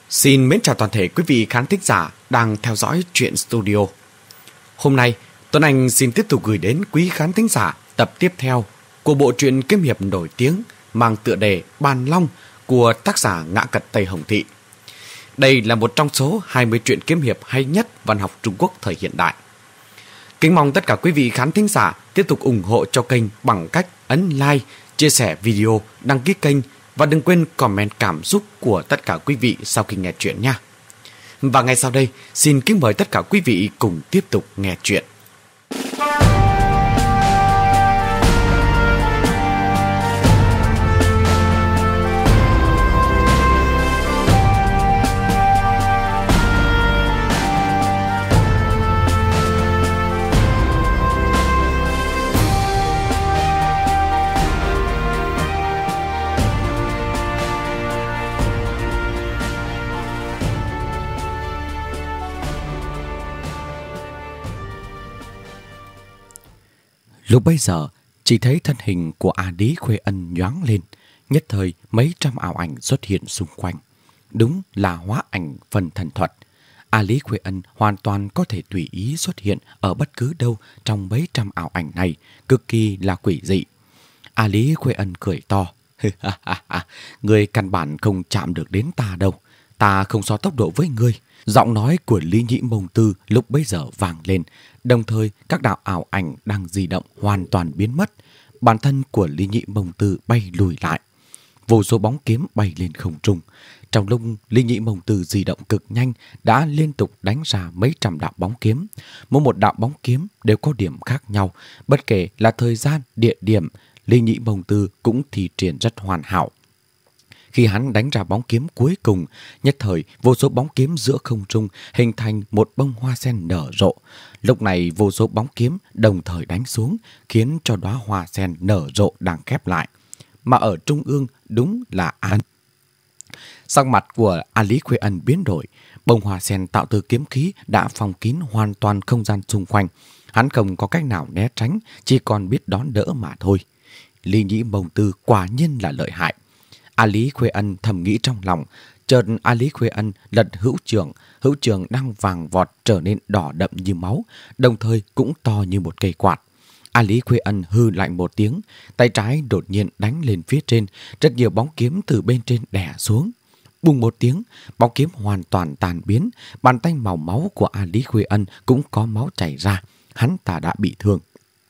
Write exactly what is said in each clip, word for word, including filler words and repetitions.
Xin mến chào toàn thể quý vị khán thính giả đang theo dõi Truyện Studio. Hôm nay, Tuấn Anh xin tiếp tục gửi đến quý khán thính giả tập tiếp theo của bộ truyện kiếm hiệp nổi tiếng mang tựa đề Bàn Long của tác giả Ngã Cật Tây Hồng Thị. Đây là một trong số hai mươi truyện kiếm hiệp hay nhất văn học Trung Quốc thời hiện đại. Kính mong tất cả quý vị khán thính giả tiếp tục ủng hộ cho kênh bằng cách ấn like, chia sẻ video, đăng ký kênh và đừng quên comment cảm xúc của tất cả quý vị sau khi nghe chuyện nha. Và ngay sau đây, xin kính mời tất cả quý vị cùng tiếp tục nghe chuyện. Lúc bấy giờ, chỉ thấy thân hình của A Lý Khuê Ân nhoáng lên, nhất thời mấy trăm ảo ảnh xuất hiện xung quanh. Đúng là hóa ảnh phần thần thuật. A Lý Khuê Ân hoàn toàn có thể tùy ý xuất hiện ở bất cứ đâu trong mấy trăm ảo ảnh này, cực kỳ là quỷ dị. A Lý Khuê Ân cười to. Người căn bản không chạm được đến ta đâu, ta không so tốc độ với ngươi. Giọng nói của Lý Nhĩ Mông Tư lúc bấy giờ vang lên, đồng thời các đạo ảo ảnh đang di động hoàn toàn biến mất. Bản thân của Lý Nhĩ Mông Tư bay lùi lại. Vô số bóng kiếm bay lên không trung. Trong lúc Lý Nhĩ Mông Tư di động cực nhanh đã liên tục đánh ra mấy trăm đạo bóng kiếm. Mỗi một đạo bóng kiếm đều có điểm khác nhau. Bất kể là thời gian, địa điểm, Lý Nhĩ Mông Tư cũng thi triển rất hoàn hảo. Khi hắn đánh ra bóng kiếm cuối cùng, nhất thời vô số bóng kiếm giữa không trung hình thành một bông hoa sen nở rộ. Lúc này vô số bóng kiếm đồng thời đánh xuống, khiến cho đóa hoa sen nở rộ đang khép lại. Mà ở trung ương đúng là An. Sắc mặt của A Lý Khuê Ân biến đổi, bông hoa sen tạo từ kiếm khí đã phong kín hoàn toàn không gian xung quanh. Hắn không có cách nào né tránh, chỉ còn biết đón đỡ mà thôi. Lý Nhĩ Mông Tư quả nhiên là lợi hại. A Lý Khuê Ân thầm nghĩ trong lòng. Chợt A Lý Khuê Ân lật hữu trường, hữu trường đang vàng vọt trở nên đỏ đậm như máu, đồng thời cũng to như một cây quạt. A Lý Khuê Ân hư lạnh một tiếng, tay trái đột nhiên đánh lên phía trên, rất nhiều bóng kiếm từ bên trên đè xuống. Bùng một tiếng, bóng kiếm hoàn toàn tàn biến, bàn tay màu máu của A Lý Khuê Ân cũng có máu chảy ra, hắn ta đã bị thương.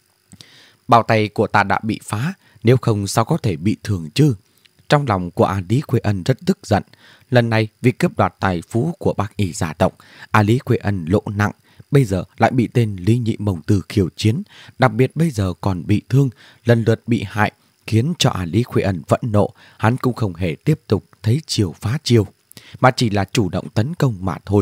Bao tay của ta đã bị phá, nếu không sao có thể bị thương chứ? Trong lòng của A Lý Khuê Ân rất tức giận. Lần này vì cướp đoạt tài phú của Bác Y gia tộc, A Lý Khuê Ân lỗ nặng, bây giờ lại bị tên Lý Nhĩ Mông Tư khiêu chiến, đặc biệt bây giờ còn bị thương, lần lượt bị hại, khiến cho A Lý Khuê Ân phẫn nộ. Hắn cũng không hề tiếp tục thấy chiều phá chiều, mà chỉ là chủ động tấn công mà thôi.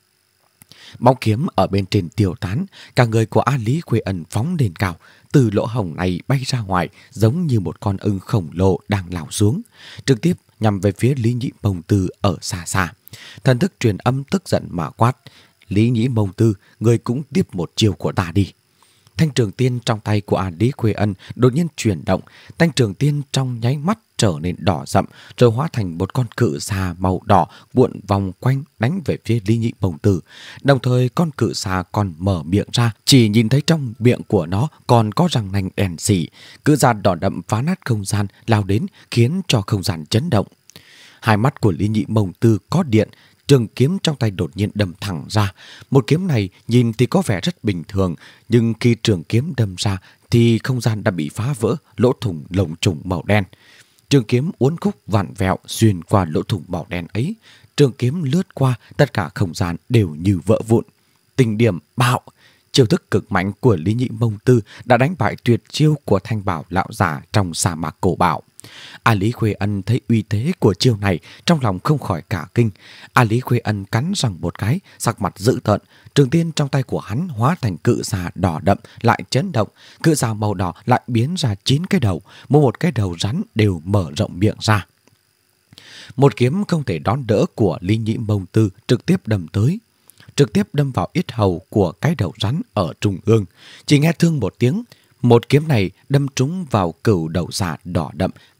Bóng kiếm ở bên trên tiêu tán, cả người của A Lý Khuê Ân phóng lên cao, từ lỗ hổng này bay ra ngoài giống như một con ưng khổng lồ đang lao xuống, trực tiếp nhằm về phía Lý Nhĩ Mông Tư ở xa xa. Thần thức truyền âm tức giận mà quát: Lý Nhĩ Mông Tư, người cũng tiếp một chiều của ta đi. Thanh trường tiên trong tay của A Lý Khuê Ân đột nhiên chuyển động, thanh trường tiên trong nháy mắt trở nên đỏ rậm, rồi hóa thành một con cự xà màu đỏ cuộn vòng quanh đánh về phía Lý Nhĩ Mông Tư. Đồng thời con cự xà còn mở miệng ra, chỉ nhìn thấy trong miệng của nó còn có răng nanh đèn xỉ. Cự xà đỏ đậm phá nát không gian lao đến, khiến cho không gian chấn động. Hai mắt của Lý Nhĩ Mông Tư có điện, trường kiếm trong tay đột nhiên đâm thẳng ra. Một kiếm này nhìn thì có vẻ rất bình thường, nhưng khi trường kiếm đâm ra thì không gian đã bị phá vỡ, lỗ thủng lồng trùng màu đen. Trường kiếm uốn khúc vặn vẹo xuyên qua lỗ thủng màu đen ấy. Trường kiếm lướt qua, tất cả không gian đều như vỡ vụn. Tình điểm bạo, chiêu thức cực mạnh của Lý Nhĩ Mông Tư đã đánh bại tuyệt chiêu của Thanh Bảo lão giả trong sa mạc cổ bảo. A Lý Khuê Ân thấy uy thế của chiêu này, trong lòng không khỏi cả kinh. A Lý Khuê Ân cắn răng một cái, sắc mặt dữ tợn. Trường tiên trong tay của hắn hóa thành cự xà đỏ đậm lại chấn động, cự xà màu đỏ lại biến ra chín cái đầu, mỗi một cái đầu rắn đều mở rộng miệng ra. Một kiếm không thể đón đỡ của Lý Nhĩ Mông Tư trực tiếp đâm tới, trực tiếp đâm vào yết hầu của cái đầu rắn ở trung ương. Chỉ nghe thương một tiếng, một kiếm này đâm trúng vào cửu đầu xà đỏ đậm,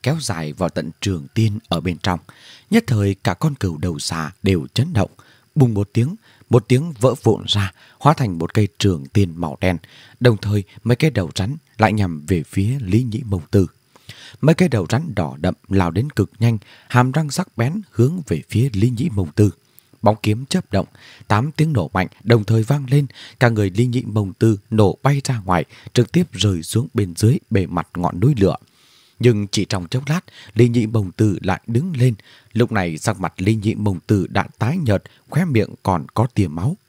kéo dài vào tận trường tiên ở bên trong. Nhất thời cả con cừu đầu xà đều chấn động. Bùng một tiếng, một tiếng vỡ vụn ra, hóa thành một cây trường tiên màu đen. Đồng thời mấy cái đầu rắn lại nhằm về phía Lý Nhĩ Mông Tư. Mấy cái đầu rắn đỏ đậm lao đến cực nhanh, hàm răng sắc bén hướng về phía Lý Nhĩ Mông Tư. Bóng kiếm chớp động, tám tiếng nổ mạnh đồng thời vang lên, cả người Lý Nhĩ Mông Tư nổ bay ra ngoài, trực tiếp rơi xuống bên dưới bề mặt ngọn núi lửa. Nhưng chỉ trong chốc lát, Lý Nhĩ Mông Tư lại đứng lên. Lúc này sắc mặt Lý Nhĩ Mông Tư đã tái nhợt, khóe miệng còn có tia máu.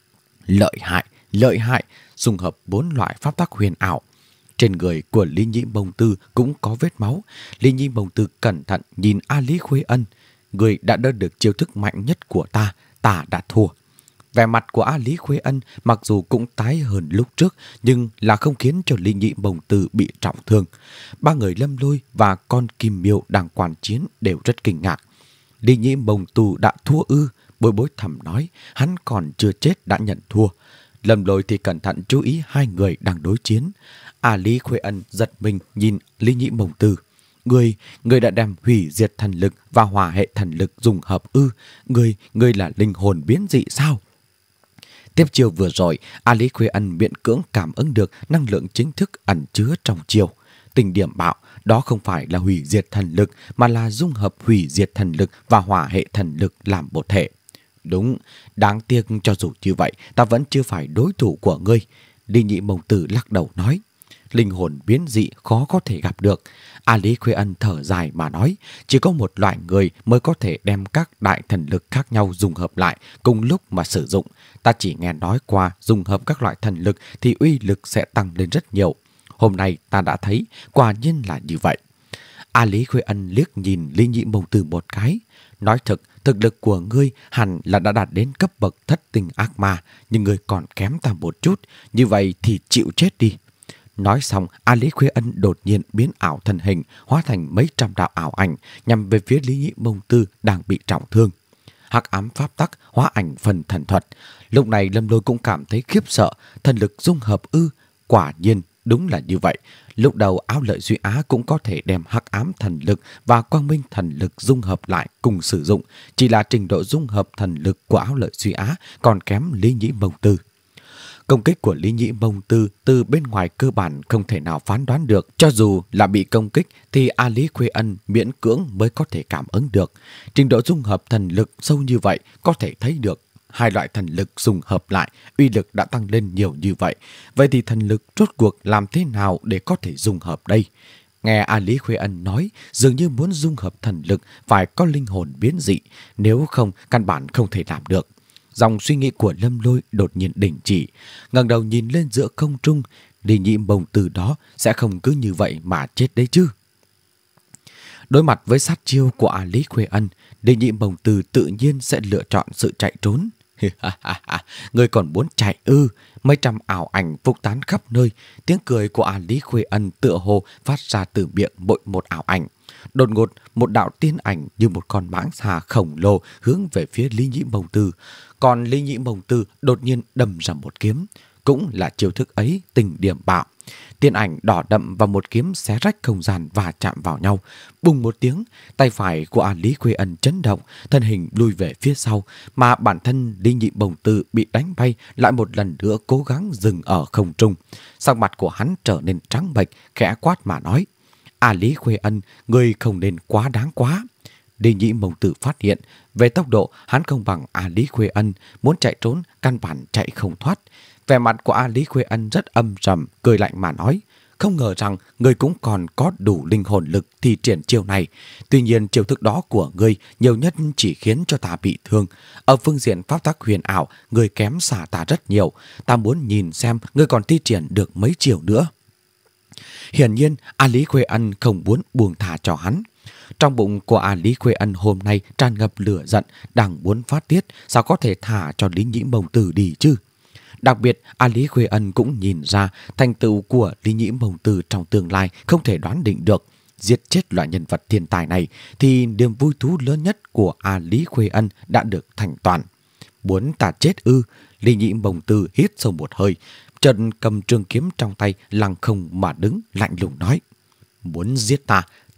Lợi hại, lợi hại, dung hợp bốn loại pháp tắc huyền ảo. Trên người của Lý Nhĩ Mông Tư cũng có vết máu. Lý Nhĩ Mông Tư cẩn thận nhìn A Lý Khuê Ân. Người đã đỡ được chiêu thức mạnh nhất của ta, ta đã thua. Vẻ mặt của A Lý Khuê Ân mặc dù cũng tái hơn lúc trước, nhưng là không khiến cho Lý Nhĩ Mông Tư bị trọng thương. Ba người Lâm Lôi và con Kim Miêu đang quan chiến đều rất kinh ngạc. Lý Nhĩ Mông Tư đã thua ư? Bối Bối thầm nói, hắn còn chưa chết đã nhận thua. Lâm Lôi thì cẩn thận chú ý hai người đang đối chiến. A Lý Khuê Ân giật mình nhìn Lý Nhĩ Mông Tư. Người, người đã đem hủy diệt thần lực và hỏa hệ thần lực dùng hợp ư? Người, người là linh hồn biến dị sao? Tiếp chiều vừa rồi, A Lý Khuê Ân miễn cưỡng cảm ứng được năng lượng chính thức ẩn chứa trong chiều. Tình điểm bạo, đó không phải là hủy diệt thần lực, mà là dung hợp hủy diệt thần lực và hỏa hệ thần lực làm một thể. Đúng, đáng tiếc cho dù như vậy, ta vẫn chưa phải đối thủ của ngươi. Lý Nhĩ Mông Tư lắc đầu nói. Linh hồn biến dị khó có thể gặp được. A Lý Khuê Ân thở dài mà nói, chỉ có một loại người mới có thể đem các đại thần lực khác nhau dùng hợp lại cùng lúc mà sử dụng. Ta chỉ nghe nói qua dùng hợp các loại thần lực thì uy lực sẽ tăng lên rất nhiều. Hôm nay ta đã thấy, quả nhiên là như vậy. A Lý Khuê Ân liếc nhìn Lý Nhĩ Mông Tư một cái. Nói thật, thực lực của ngươi hẳn là đã đạt đến cấp bậc thất tinh ác ma, nhưng ngươi còn kém ta một chút, như vậy thì chịu chết đi. Nói xong, A Lý Khuê Ân đột nhiên biến ảo thân hình, hóa thành mấy trăm đạo ảo ảnh, nhằm về phía Lý Nhĩ Mông Tư đang bị trọng thương. Hắc ám pháp tắc, hóa ảnh phần thần thuật. Lúc này Lâm Lôi cũng cảm thấy khiếp sợ, thần lực dung hợp ư, quả nhiên đúng là như vậy. Lúc đầu Áo Lợi Duy Á cũng có thể đem hắc ám thần lực và quang minh thần lực dung hợp lại cùng sử dụng, chỉ là trình độ dung hợp thần lực của Áo Lợi Duy Á còn kém Lý Nhĩ Mông Tư. Công kích của Lý Nhĩ Mông Tư từ bên ngoài cơ bản không thể nào phán đoán được. Cho dù là bị công kích thì A Lý Khuê Ân miễn cưỡng mới có thể cảm ứng được. Trình độ dung hợp thần lực sâu như vậy có thể thấy được. Hai loại thần lực dung hợp lại, uy lực đã tăng lên nhiều như vậy. Vậy thì thần lực rốt cuộc làm thế nào để có thể dung hợp đây? Nghe A Lý Khuê Ân nói, dường như muốn dung hợp thần lực phải có linh hồn biến dị, nếu không căn bản không thể làm được. Dòng suy nghĩ của Lâm Lôi đột nhiên đình chỉ, ngẩng đầu nhìn lên giữa không trung. Lý Nhĩ Mông Tư đó sẽ không cứ như vậy mà chết đấy chứ. Đối mặt với sát chiêu của A Lý Khuê Ân, Lý Nhĩ Mông Tư tự nhiên sẽ lựa chọn sự chạy trốn. Người còn muốn chạy ư? Mấy trăm ảo ảnh phúc tán khắp nơi. Tiếng cười của A Lý Khuê Ân tựa hồ phát ra từ miệng mỗi một ảo ảnh. Đột ngột, một đạo tiên ảnh như một con mãng xà khổng lồ hướng về phía Lý Nhĩ Mông Tư. Còn Lý Nhĩ Mông Tư đột nhiên đâm ra một kiếm. Cũng là chiêu thức ấy, tình điểm bạo. Tiên ảnh đỏ đậm và một kiếm xé rách không gian và chạm vào nhau. Bùng một tiếng, tay phải của A Lý Khuê Ân chấn động, thân hình lùi về phía sau, mà bản thân Lý Nhĩ Mông Tư bị đánh bay lại một lần nữa cố gắng dừng ở không trung. Sắc mặt của hắn trở nên trắng bệch, khẽ quát mà nói: A Lý Khuê Ân, ngươi không nên quá đáng quá. Lý Nhĩ Mông Tư phát hiện, về tốc độ hắn không bằng A Lý Khuê Ân, muốn chạy trốn căn bản chạy không thoát. Vẻ mặt của A Lý Khuê Ân rất âm trầm, cười lạnh mà nói: không ngờ rằng ngươi cũng còn có đủ linh hồn lực thi triển chiêu này. Tuy nhiên chiêu thức đó của ngươi nhiều nhất chỉ khiến cho ta bị thương. Ở phương diện pháp tắc huyền ảo, ngươi kém xa ta rất nhiều. Ta muốn nhìn xem ngươi còn thi triển được mấy chiêu nữa. Hiển nhiên A Lý Khuê Ân không muốn buông thả cho hắn. Trong bụng của A Lý Khuê Ân hôm nay tràn ngập lửa giận, đang muốn phát tiết, sao có thể thả cho Lý Nhĩ Mông Tư đi chứ? Đặc biệt, A Lý Khuê Ân cũng nhìn ra thành tựu của Lý Nhĩ Mông Tư trong tương lai không thể đoán định được. Giết chết loại nhân vật thiên tài này thì niềm vui thú lớn nhất của A Lý Khuê Ân đã được thành toàn. Muốn ta chết ư? Lý Nhĩ Mông Tư hít sâu một hơi, chợt cầm trường kiếm trong tay lăng không mà đứng lạnh lùng nói: muốn giết ta,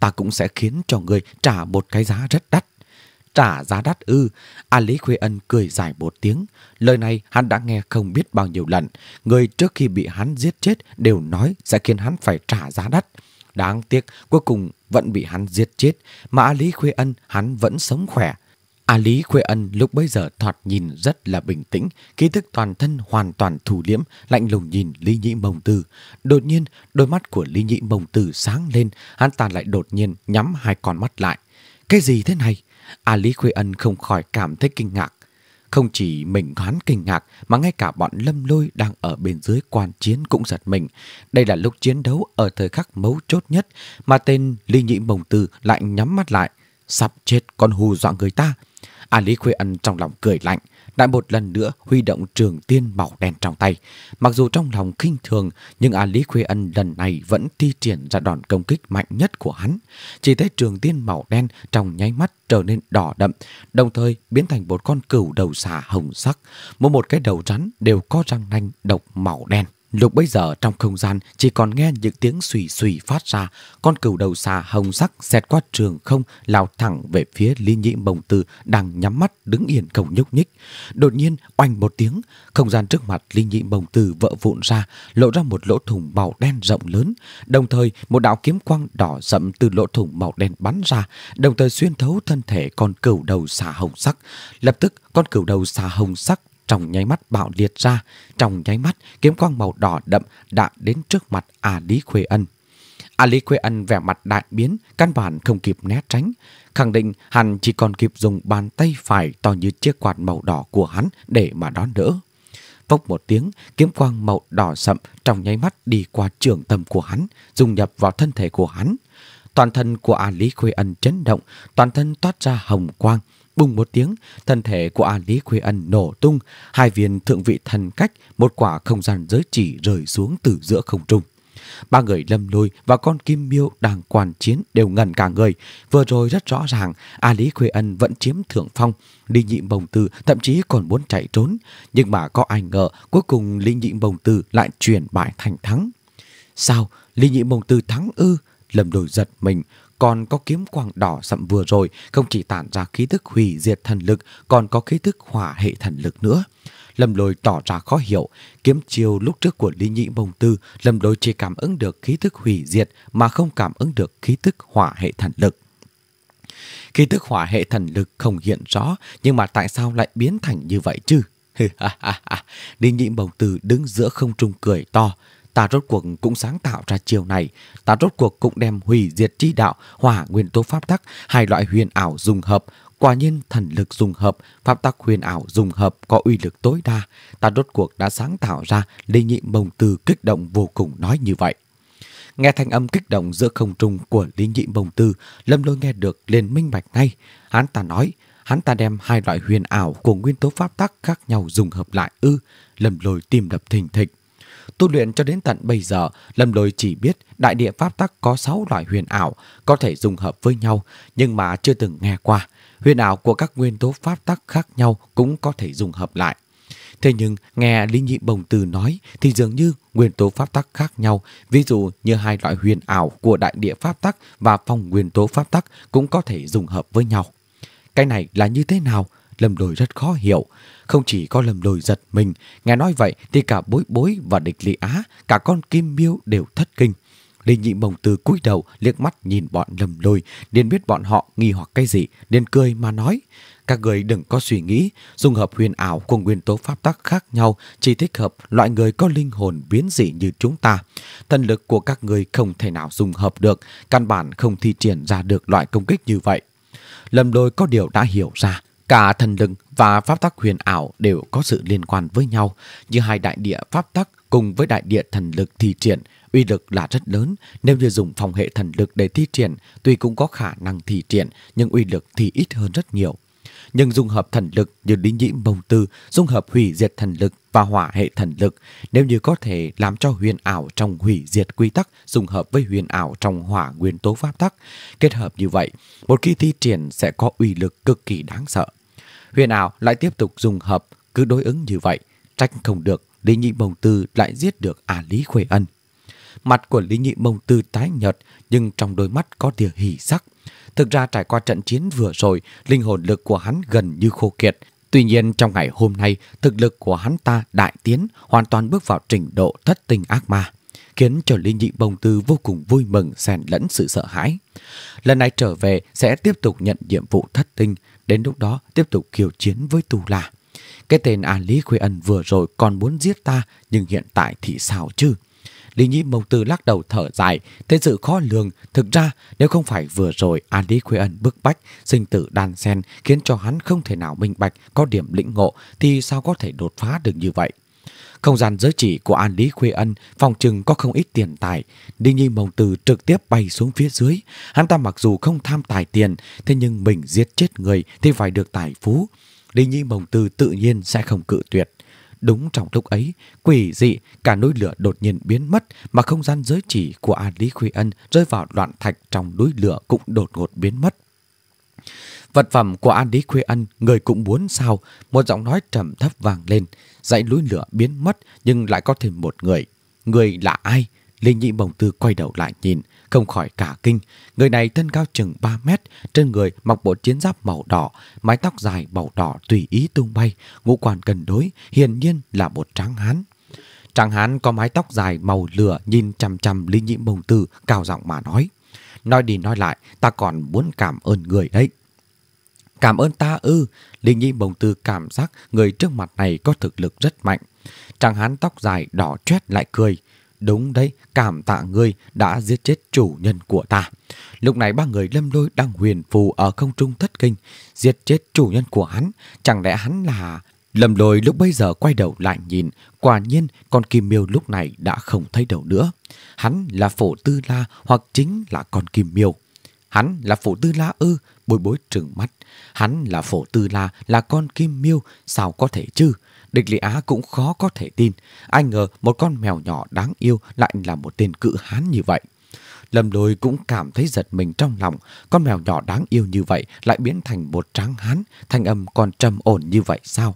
ta cũng sẽ khiến cho người trả một cái giá rất đắt. Trả giá đắt ư? A Lý Khuê Ân cười dài một tiếng. Lời này hắn đã nghe không biết bao nhiêu lần. Người trước khi bị hắn giết chết đều nói sẽ khiến hắn phải trả giá đắt. Đáng tiếc cuối cùng vẫn bị hắn giết chết, mà A Lý Khuê Ân hắn vẫn sống khỏe. A Lý Khuê Ân lúc bấy giờ thoạt nhìn rất là bình tĩnh, khí tức toàn thân hoàn toàn thủ liễm, lạnh lùng nhìn Lý Nhĩ Mông Tư. Đột nhiên, đôi mắt của Lý Nhĩ Mông Tư sáng lên, hắn ta lại đột nhiên nhắm hai con mắt lại. Cái gì thế này? A Lý Khuê Ân không khỏi cảm thấy kinh ngạc. Không chỉ mình hắn kinh ngạc, mà ngay cả bọn Lâm Lôi đang ở bên dưới quan chiến cũng giật mình. Đây là lúc chiến đấu ở thời khắc mấu chốt nhất, mà tên Lý Nhĩ Mông Tư lại nhắm mắt lại. Sắp chết còn hù dọa người ta. A Lý Khuê Ân trong lòng cười lạnh, lại một lần nữa huy động trường tiên màu đen trong tay. Mặc dù trong lòng khinh thường, nhưng A Lý Khuê Ân lần này vẫn thi triển ra đòn công kích mạnh nhất của hắn. Chỉ thấy trường tiên màu đen trong nháy mắt trở nên đỏ đậm, đồng thời biến thành một con cừu đầu xà hồng sắc. Mỗi một cái đầu rắn đều có răng nanh độc màu đen. Lúc bấy giờ trong không gian chỉ còn nghe những tiếng xùy xùy phát ra, con cừu đầu xà hồng sắc xẹt qua trường không lao thẳng về phía Lý Nhĩ Mông Tư đang nhắm mắt đứng yên không nhúc nhích. Đột nhiên oanh một tiếng, không gian trước mặt Lý Nhĩ Mông Tư vỡ vụn ra, lộ ra một lỗ thủng màu đen rộng lớn. Đồng thời một đạo kiếm quang đỏ sậm từ lỗ thủng màu đen bắn ra, đồng thời xuyên thấu thân thể con cừu đầu xà hồng sắc. Lập tức con cừu đầu xà hồng sắc trong nháy mắt bạo liệt ra, trong nháy mắt kiếm quang màu đỏ đậm đã đến trước mặt A Lý Khuê Ân. A Lý Khuê Ân vẻ mặt đại biến, căn bản không kịp né tránh, khẳng định hắn chỉ còn kịp dùng bàn tay phải to như chiếc quạt màu đỏ của hắn để mà đón đỡ. Phốc một tiếng, kiếm quang màu đỏ sậm trong nháy mắt đi qua trường tâm của hắn, dung nhập vào thân thể của hắn. Toàn thân của A Lý Khuê Ân chấn động, toàn thân toát ra hồng quang. Bùng một tiếng, thân thể của A Lý Khuê Ân nổ tung, hai viên thượng vị thần cách, một quả không gian giới chỉ rơi xuống từ giữa không trung. Ba người Lâm Lôi và con Kim Miêu đang quan chiến đều ngẩn cả người. Vừa rồi rất rõ ràng, A Lý Khuê Ân vẫn chiếm thượng phong. Lý Nhĩ Mông Tư thậm chí còn muốn chạy trốn. Nhưng mà có ai ngờ, cuối cùng Lý Nhĩ Mông Tư lại chuyển bại thành thắng. Sao? Lý Nhĩ Mông Tư thắng ư? Lâm Lôi giật mình. Còn có kiếm quang đỏ sậm vừa rồi không chỉ tản ra khí tức hủy diệt thần lực, còn có khí tức hỏa hệ thần lực nữa. Lâm Lôi tỏ ra khó hiểu. Kiếm chiêu lúc trước của Lý Nhĩ Mông Tư, Lâm Lôi chỉ cảm ứng được khí tức hủy diệt mà không cảm ứng được khí tức hỏa hệ thần lực. Khí tức hỏa hệ thần lực không hiện rõ, nhưng mà tại sao lại biến thành như vậy chứ? Lý Nhĩ Mông Tư đứng giữa không trung cười to. Ta rốt cuộc cũng sáng tạo ra chiều này. Ta rốt cuộc cũng đem hủy diệt chi đạo, hỏa nguyên tố pháp tắc, hai loại huyền ảo dùng hợp. Quả nhiên thần lực dùng hợp, pháp tắc huyền ảo dùng hợp có uy lực tối đa. Ta rốt cuộc đã sáng tạo ra. Lý Nhĩ Mông Tư kích động vô cùng nói như vậy. Nghe thanh âm kích động giữa không trung của Lý Nhĩ Mông Tư, Lâm Lôi nghe được liền minh bạch ngay. Hắn ta nói, hắn ta đem hai loại huyền ảo của nguyên tố pháp tắc khác nhau dùng hợp lại ư? Lâm Lôi tim đập thình thịch. Tu luyện cho đến tận bây giờ, Lâm Lôi chỉ biết đại địa pháp tắc có sáu loại huyền ảo có thể dùng hợp với nhau, nhưng mà chưa từng nghe qua huyền ảo của các nguyên tố pháp tắc khác nhau cũng có thể dùng hợp lại. Thế nhưng nghe Lý Nhĩ Mông Tư nói thì dường như nguyên tố pháp tắc khác nhau, ví dụ như hai loại huyền ảo của đại địa pháp tắc và phong nguyên tố pháp tắc cũng có thể dùng hợp với nhau. Cái này là như thế nào? Lâm Lôi rất khó hiểu. Không chỉ có Lâm Lôi giật mình, nghe nói vậy thì cả Bối Bối và Địch Lý Á, cả con Kim Miêu đều thất kinh. Lý Nhĩ Mông Tư cúi đầu liếc mắt nhìn bọn Lâm Lôi, liền biết bọn họ nghi hoặc cái gì, liền cười mà nói: các người đừng có suy nghĩ, dùng hợp huyền ảo của nguyên tố pháp tắc khác nhau chỉ thích hợp loại người có linh hồn biến dị như chúng ta. Thần lực của các người không thể nào dùng hợp được, căn bản không thi triển ra được loại công kích như vậy. Lâm Lôi có điều đã hiểu ra. Cả thần lực và pháp tắc huyền ảo đều có sự liên quan với nhau, như hai đại địa pháp tắc cùng với đại địa thần lực thi triển, uy lực là rất lớn. Nếu như dùng phòng hệ thần lực để thi triển, tuy cũng có khả năng thi triển, nhưng uy lực thì ít hơn rất nhiều. Nhưng dung hợp thần lực như Lý Nhĩ Mông Tư, dung hợp hủy diệt thần lực và hỏa hệ thần lực, nếu như có thể làm cho huyền ảo trong hủy diệt quy tắc dung hợp với huyền ảo trong hỏa nguyên tố pháp tắc, kết hợp như vậy, một khi thi triển sẽ có uy lực cực kỳ đáng sợ. Huyền ảo lại tiếp tục dùng hợp, cứ đối ứng như vậy, trách không được Lý Nhĩ Mông Tư lại giết được A Lý Khuê Ân. Mặt của Lý Nhị Mông Tư tái nhợt, nhưng trong đôi mắt có tia hỉ sắc. Thực ra trải qua trận chiến vừa rồi, linh hồn lực của hắn gần như khô kiệt. Tuy nhiên trong ngày hôm nay, thực lực của hắn ta đại tiến, hoàn toàn bước vào trình độ thất tinh ác ma, khiến cho Lý Nhị Mông Tư vô cùng vui mừng xen lẫn sự sợ hãi. Lần này trở về sẽ tiếp tục nhận nhiệm vụ thất tinh, đến lúc đó tiếp tục khiêu chiến với Tu La. Cái tên A Lý Khuê Ân vừa rồi còn muốn giết ta, nhưng hiện tại thì sao chứ? Lý Nhị Mông Tư lắc đầu thở dài, thế sự khó lường. Thực ra nếu không phải vừa rồi A Lý Khuê Ân bức bách, sinh tử đan xen khiến cho hắn không thể nào minh bạch có điểm lĩnh ngộ, thì sao có thể đột phá được như vậy? Không gian giới chỉ của An Lý Khuê Ân phòng chừng có không ít tiền tài. Lý Nhị Mông Tư trực tiếp bay xuống phía dưới. Hắn ta mặc dù không tham tài tiền, thế nhưng mình giết chết người thì phải được tài phú. Lý Nhị Mông Tư tự nhiên sẽ không cự tuyệt. Đúng trong lúc ấy, quỷ dị cả núi lửa đột nhiên biến mất, mà không gian giới chỉ của An Lý Khuê Ân rơi vào loạn thạch trong núi lửa cũng đột ngột biến mất. Vật phẩm của An Lý Khuê Ân, người cũng muốn sao? Một giọng nói trầm thấp vang lên. Dãy núi lửa biến mất, nhưng lại có thêm một người. Người là ai? Lý Nhị Mông Tư quay đầu lại nhìn, không khỏi cả kinh. Người này thân cao chừng ba mét, trên người mặc bộ chiến giáp màu đỏ, mái tóc dài màu đỏ tùy ý tung bay, ngũ quan cân đối, hiển nhiên là một tráng hán. Tráng hán có mái tóc dài màu lửa nhìn chằm chằm Lý Nhị Mông Tư, cao giọng mà nói. Nói đi nói lại, ta còn muốn cảm ơn người đấy. Cảm ơn ta ư? Lý Nhị Mông Tư cảm giác người trước mặt này có thực lực rất mạnh. Tráng hán tóc dài đỏ chét lại cười. Đúng đấy, cảm tạ ngươi đã giết chết chủ nhân của ta. Lúc này ba người Lâm Lôi đang huyền phù ở không trung thất kinh. Giết chết chủ nhân của hắn, chẳng lẽ hắn là... Lâm Lôi lúc bây giờ quay đầu lại nhìn, quả nhiên con Kim Miêu lúc này đã không thấy đâu nữa. Hắn là Phổ Tư La hoặc chính là con Kim Miêu. Hắn là Phổ Tư La ư? Bối Bối trừng mắt. Hắn là Phổ Tư La, là con Kim Miêu, sao có thể chứ? Địch Lý Á cũng khó có thể tin. Ai ngờ một con mèo nhỏ đáng yêu lại là một tên cự hán như vậy. Lâm Lôi cũng cảm thấy giật mình trong lòng. Con mèo nhỏ đáng yêu như vậy lại biến thành một tráng hán, thanh âm còn trầm ổn như vậy sao?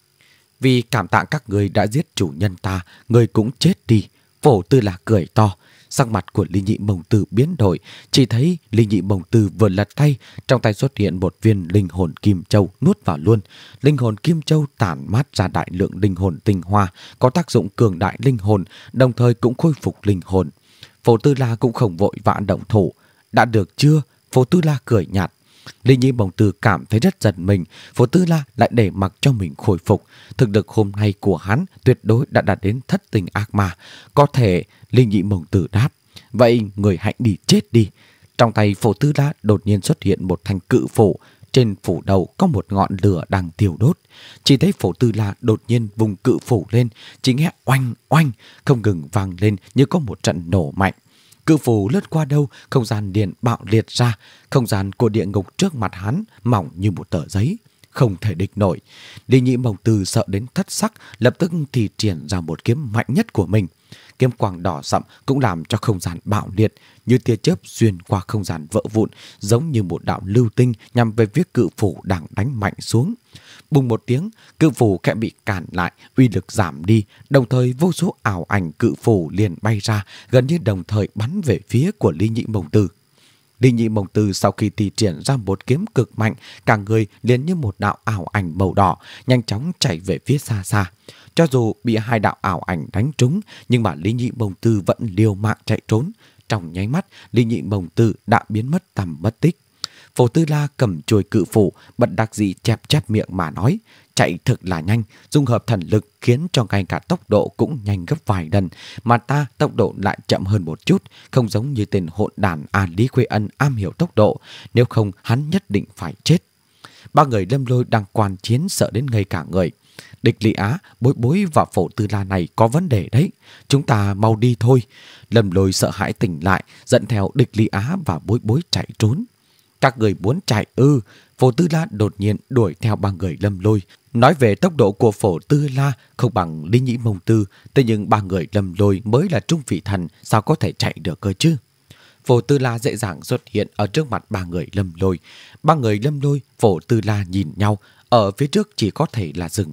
Vì cảm tạ các người đã giết chủ nhân ta, người cũng chết đi. Phổ Tư La cười to. Sắc mặt của Lý Nhị Mông Tư biến đổi, chỉ thấy Lý Nhị Mông Tư vừa lật tay, trong tay xuất hiện một viên linh hồn kim châu nuốt vào luôn. Linh hồn kim châu tản mát ra đại lượng linh hồn tinh hoa, có tác dụng cường đại linh hồn, đồng thời cũng khôi phục linh hồn. Phổ Tư La cũng không vội vã động thủ. Đã được chưa? Phổ Tư La cười nhạt. Lý Nhị Mông Tư cảm thấy rất giận mình. Phổ Tư La lại để mặc cho mình khôi phục. Thực lực hôm nay của hắn tuyệt đối đã đạt đến thất tình ác ma. Có thể. Lý Nhị Mông Tư đáp. Vậy người hãy đi chết đi. Trong tay Phổ Tư La đột nhiên xuất hiện một thanh cự phủ. Trên phủ đầu có một ngọn lửa đang thiêu đốt. Chỉ thấy Phổ Tư La đột nhiên vùng cự phủ lên, chỉ nghe oanh oanh không ngừng vang lên như có một trận nổ mạnh. Cự phủ lướt qua đâu, không gian điện bạo liệt ra. Không gian của địa ngục trước mặt hắn mỏng như một tờ giấy, không thể địch nổi. Lý Nhị Mông Tư sợ đến thất sắc, lập tức thì triển ra một kiếm mạnh nhất của mình. Kiếm quang đỏ sậm cũng làm cho không gian bạo liệt, như tia chớp xuyên qua không gian vỡ vụn, giống như một đạo lưu tinh nhằm về phía cự phủ đang đánh mạnh xuống. Bùng một tiếng, cự phủ kẽ bị cản lại, uy lực giảm đi, đồng thời vô số ảo ảnh cự phủ liền bay ra, gần như đồng thời bắn về phía của Lý Nhị Mông Tư. Lý Nhị Mông Tư sau khi thi triển ra một kiếm cực mạnh, cả người liền như một đạo ảo ảnh màu đỏ, nhanh chóng chạy về phía xa xa. Cho dù bị hai đạo ảo ảnh đánh trúng, nhưng mà Lý Nhị Mông Tư vẫn liều mạng chạy trốn. Trong nháy mắt, Lý Nhị Mông Tư đã biến mất tầm mất tích. Phổ Tư La cầm chuôi cự phủ, bật đặc dị chẹp chép miệng mà nói, chạy thực là nhanh, dung hợp thần lực khiến cho ngay cả tốc độ cũng nhanh gấp vài lần, mà ta tốc độ lại chậm hơn một chút, không giống như tên hỗn đản A Lý Khuê Ân am hiểu tốc độ, nếu không hắn nhất định phải chết. Ba người Lâm Lôi đang quan chiến sợ đến ngây cả người. Địch Lý Á, Bối Bối và Phổ Tư La này có vấn đề đấy, chúng ta mau đi thôi. Lâm Lôi sợ hãi tỉnh lại, dẫn theo Địch Lý Á và Bối Bối chạy trốn. Các người muốn chạy ư? Phổ Tư La đột nhiên đuổi theo ba người Lâm Lôi. Nói về tốc độ của Phổ Tư La không bằng Lý Nhị Mông Tư, thế nhưng ba người Lâm Lôi mới là trung vị thần, sao có thể chạy được cơ chứ? Phổ Tư La dễ dàng xuất hiện ở trước mặt ba người Lâm Lôi. Ba người Lâm Lôi, Phổ Tư La nhìn nhau, ở phía trước chỉ có thể là dừng lại.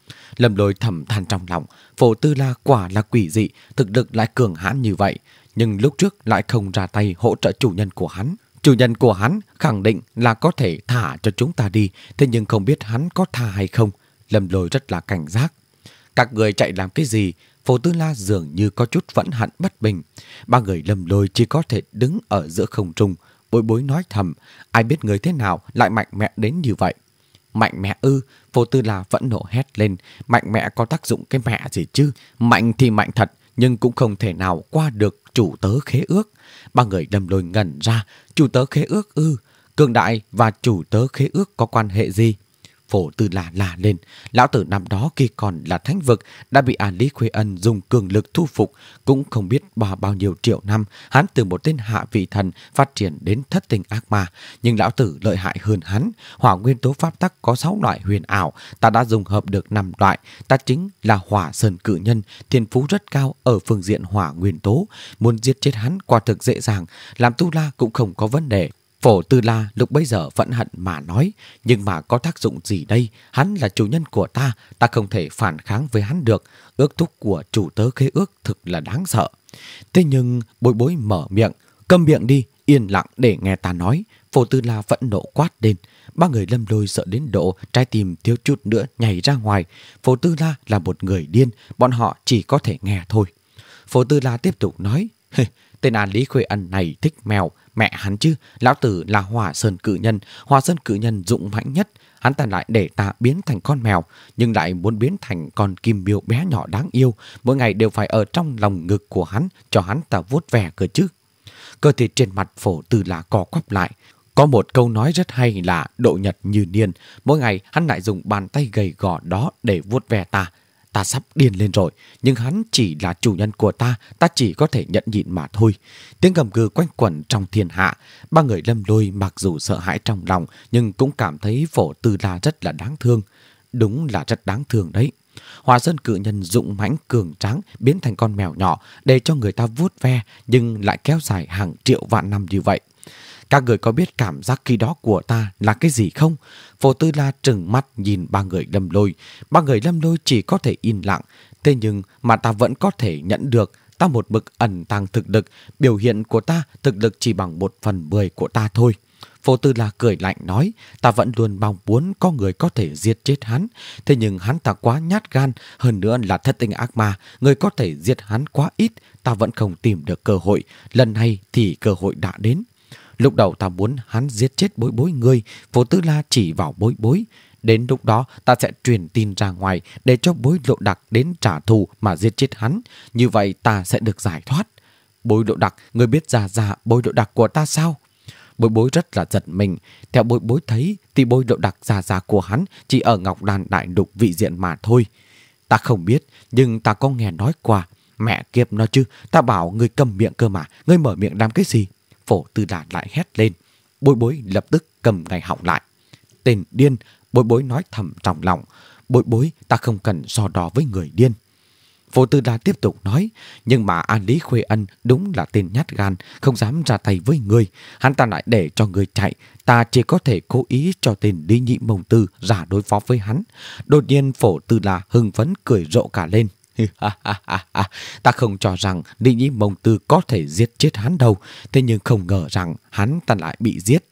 Lâm Lôi thầm than trong lòng, Phổ Tư La quả là quỷ dị, thực lực lại cường hãn như vậy, nhưng lúc trước lại không ra tay hỗ trợ chủ nhân của hắn. Chủ nhân của hắn khẳng định là có thể thả cho chúng ta đi, thế nhưng không biết hắn có tha hay không. Lâm Lôi rất là cảnh giác. Các người chạy làm cái gì? Phổ Tư La dường như có chút phẫn hận bất bình. Ba người Lâm Lôi chỉ có thể đứng ở giữa không trung. Bối Bối nói thầm, ai biết người thế nào lại mạnh mẽ đến như vậy. Mạnh mẽ ư? Phổ Tư La vẫn nộ hét lên. Mạnh mẽ có tác dụng cái mẹ gì chứ? Mạnh thì mạnh thật, nhưng cũng không thể nào qua được chủ tớ khế ước. Ba người Lâm Lôi ngẩn ra. Chủ tớ khế ước ư? Cường đại và chủ tớ khế ước có quan hệ gì? Phổ Tư La la lên. Lão tử năm đó khi còn là thánh vực đã bị A Lý Khuê Ân dùng cường lực thu phục. Cũng không biết bao bao nhiêu triệu năm hắn từ một tên hạ vị thần phát triển đến thất tình ác ma. Nhưng lão tử lợi hại hơn hắn. Hỏa nguyên tố pháp tắc có sáu loại huyền ảo. Ta đã dùng hợp được năm loại. Ta chính là Hỏa Sơn Cự Nhân. Thiên phú rất cao ở phương diện hỏa nguyên tố. Muốn giết chết hắn quả thực dễ dàng. Làm tu la cũng không có vấn đề. Phổ Tư La lúc bấy giờ phẫn hận mà nói, nhưng mà có tác dụng gì đây? Hắn là chủ nhân của ta, ta không thể phản kháng với hắn được. Ước thúc của chủ tớ khế ước thực là đáng sợ. Thế nhưng Bối Bối mở miệng, câm miệng đi, yên lặng để nghe ta nói. Phổ Tư La vẫn nộ quát lên. Ba người Lâm Lôi sợ đến độ trái tim thiếu chút nữa nhảy ra ngoài. Phổ Tư La là một người điên, bọn họ chỉ có thể nghe thôi. Phổ Tư La tiếp tục nói, tên A Lý Khuê Ân này thích mèo, mẹ hắn chứ, lão tử là Hỏa Sơn Cự Nhân, Hỏa Sơn Cự Nhân dũng mãnh nhất, hắn ta lại để ta biến thành con mèo, nhưng lại muốn biến thành con kim miêu bé nhỏ đáng yêu, mỗi ngày đều phải ở trong lòng ngực của hắn cho hắn ta vuốt ve cơ chứ. Cơ thể trên mặt Phổ Tư La co quắp lại. Có một câu nói rất hay là độ nhật như niên, mỗi ngày hắn lại dùng bàn tay gầy gò đó để vuốt ve ta. Ta sắp điên lên rồi, nhưng hắn chỉ là chủ nhân của ta, ta chỉ có thể nhận nhịn mà thôi. Tiếng gầm gừ quanh quẩn trong thiên hạ. Ba người Lâm Lôi mặc dù sợ hãi trong lòng, nhưng cũng cảm thấy Phổ Tư La rất là đáng thương. Đúng là rất đáng thương đấy. Hỏa Sơn Cự Nhân dũng mãnh cường tráng biến thành con mèo nhỏ để cho người ta vuốt ve, nhưng lại kéo dài hàng triệu vạn năm như vậy. Các người có biết cảm giác khi đó của ta là cái gì không? Phổ Tư La trừng mắt nhìn ba người Lâm Lôi. Ba người Lâm Lôi chỉ có thể im lặng. Thế nhưng mà ta vẫn có thể nhận được. Ta một mực ẩn tàng thực lực. Biểu hiện của ta thực lực chỉ bằng một phần mười của ta thôi. Phổ Tư La cười lạnh nói, ta vẫn luôn mong muốn có người có thể giết chết hắn. Thế nhưng hắn ta quá nhát gan, hơn nữa là thất tinh ác ma. Người có thể giết hắn quá ít, ta vẫn không tìm được cơ hội. Lần này thì cơ hội đã đến. Lúc đầu ta muốn hắn giết chết Bối Bối ngươi, Phổ Tư La chỉ vào Bối Bối. Đến lúc đó ta sẽ truyền tin ra ngoài để cho Bối Lộ Đặc đến trả thù mà giết chết hắn. Như vậy ta sẽ được giải thoát. Bối Lộ Đặc, ngươi biết ra ra Bối Lộ Đặc của ta sao? Bối Bối rất là giật mình. Theo Bối Bối thấy thì Bối Lộ Đặc già già của hắn chỉ ở Ngọc Đàn Đại Lục vị diện mà thôi. Ta không biết, nhưng ta có nghe nói qua. Mẹ kiếp nó chứ, ta bảo ngươi cầm miệng cơ mà, ngươi mở miệng làm cái gì? Phổ Tư La lại hét lên. Bối Bối lập tức cầm ngay họng lại. Tên điên, Bối Bối nói thầm trong lòng. Bối Bối, ta không cần so đo với người điên. Phổ Tư La tiếp tục nói, nhưng mà A Lý Khuê Ân đúng là tên nhát gan, không dám ra tay với ngươi. Hắn ta lại để cho ngươi chạy, ta chỉ có thể cố ý cho tên Lý Nhị Mông Tư ra đối phó với hắn. Đột nhiên Phổ Tư La hưng phấn cười rộ cả lên. Ta không cho rằng Lý Nhĩ Mông Tư có thể giết chết hắn đâu. Thế nhưng không ngờ rằng hắn ta lại bị giết.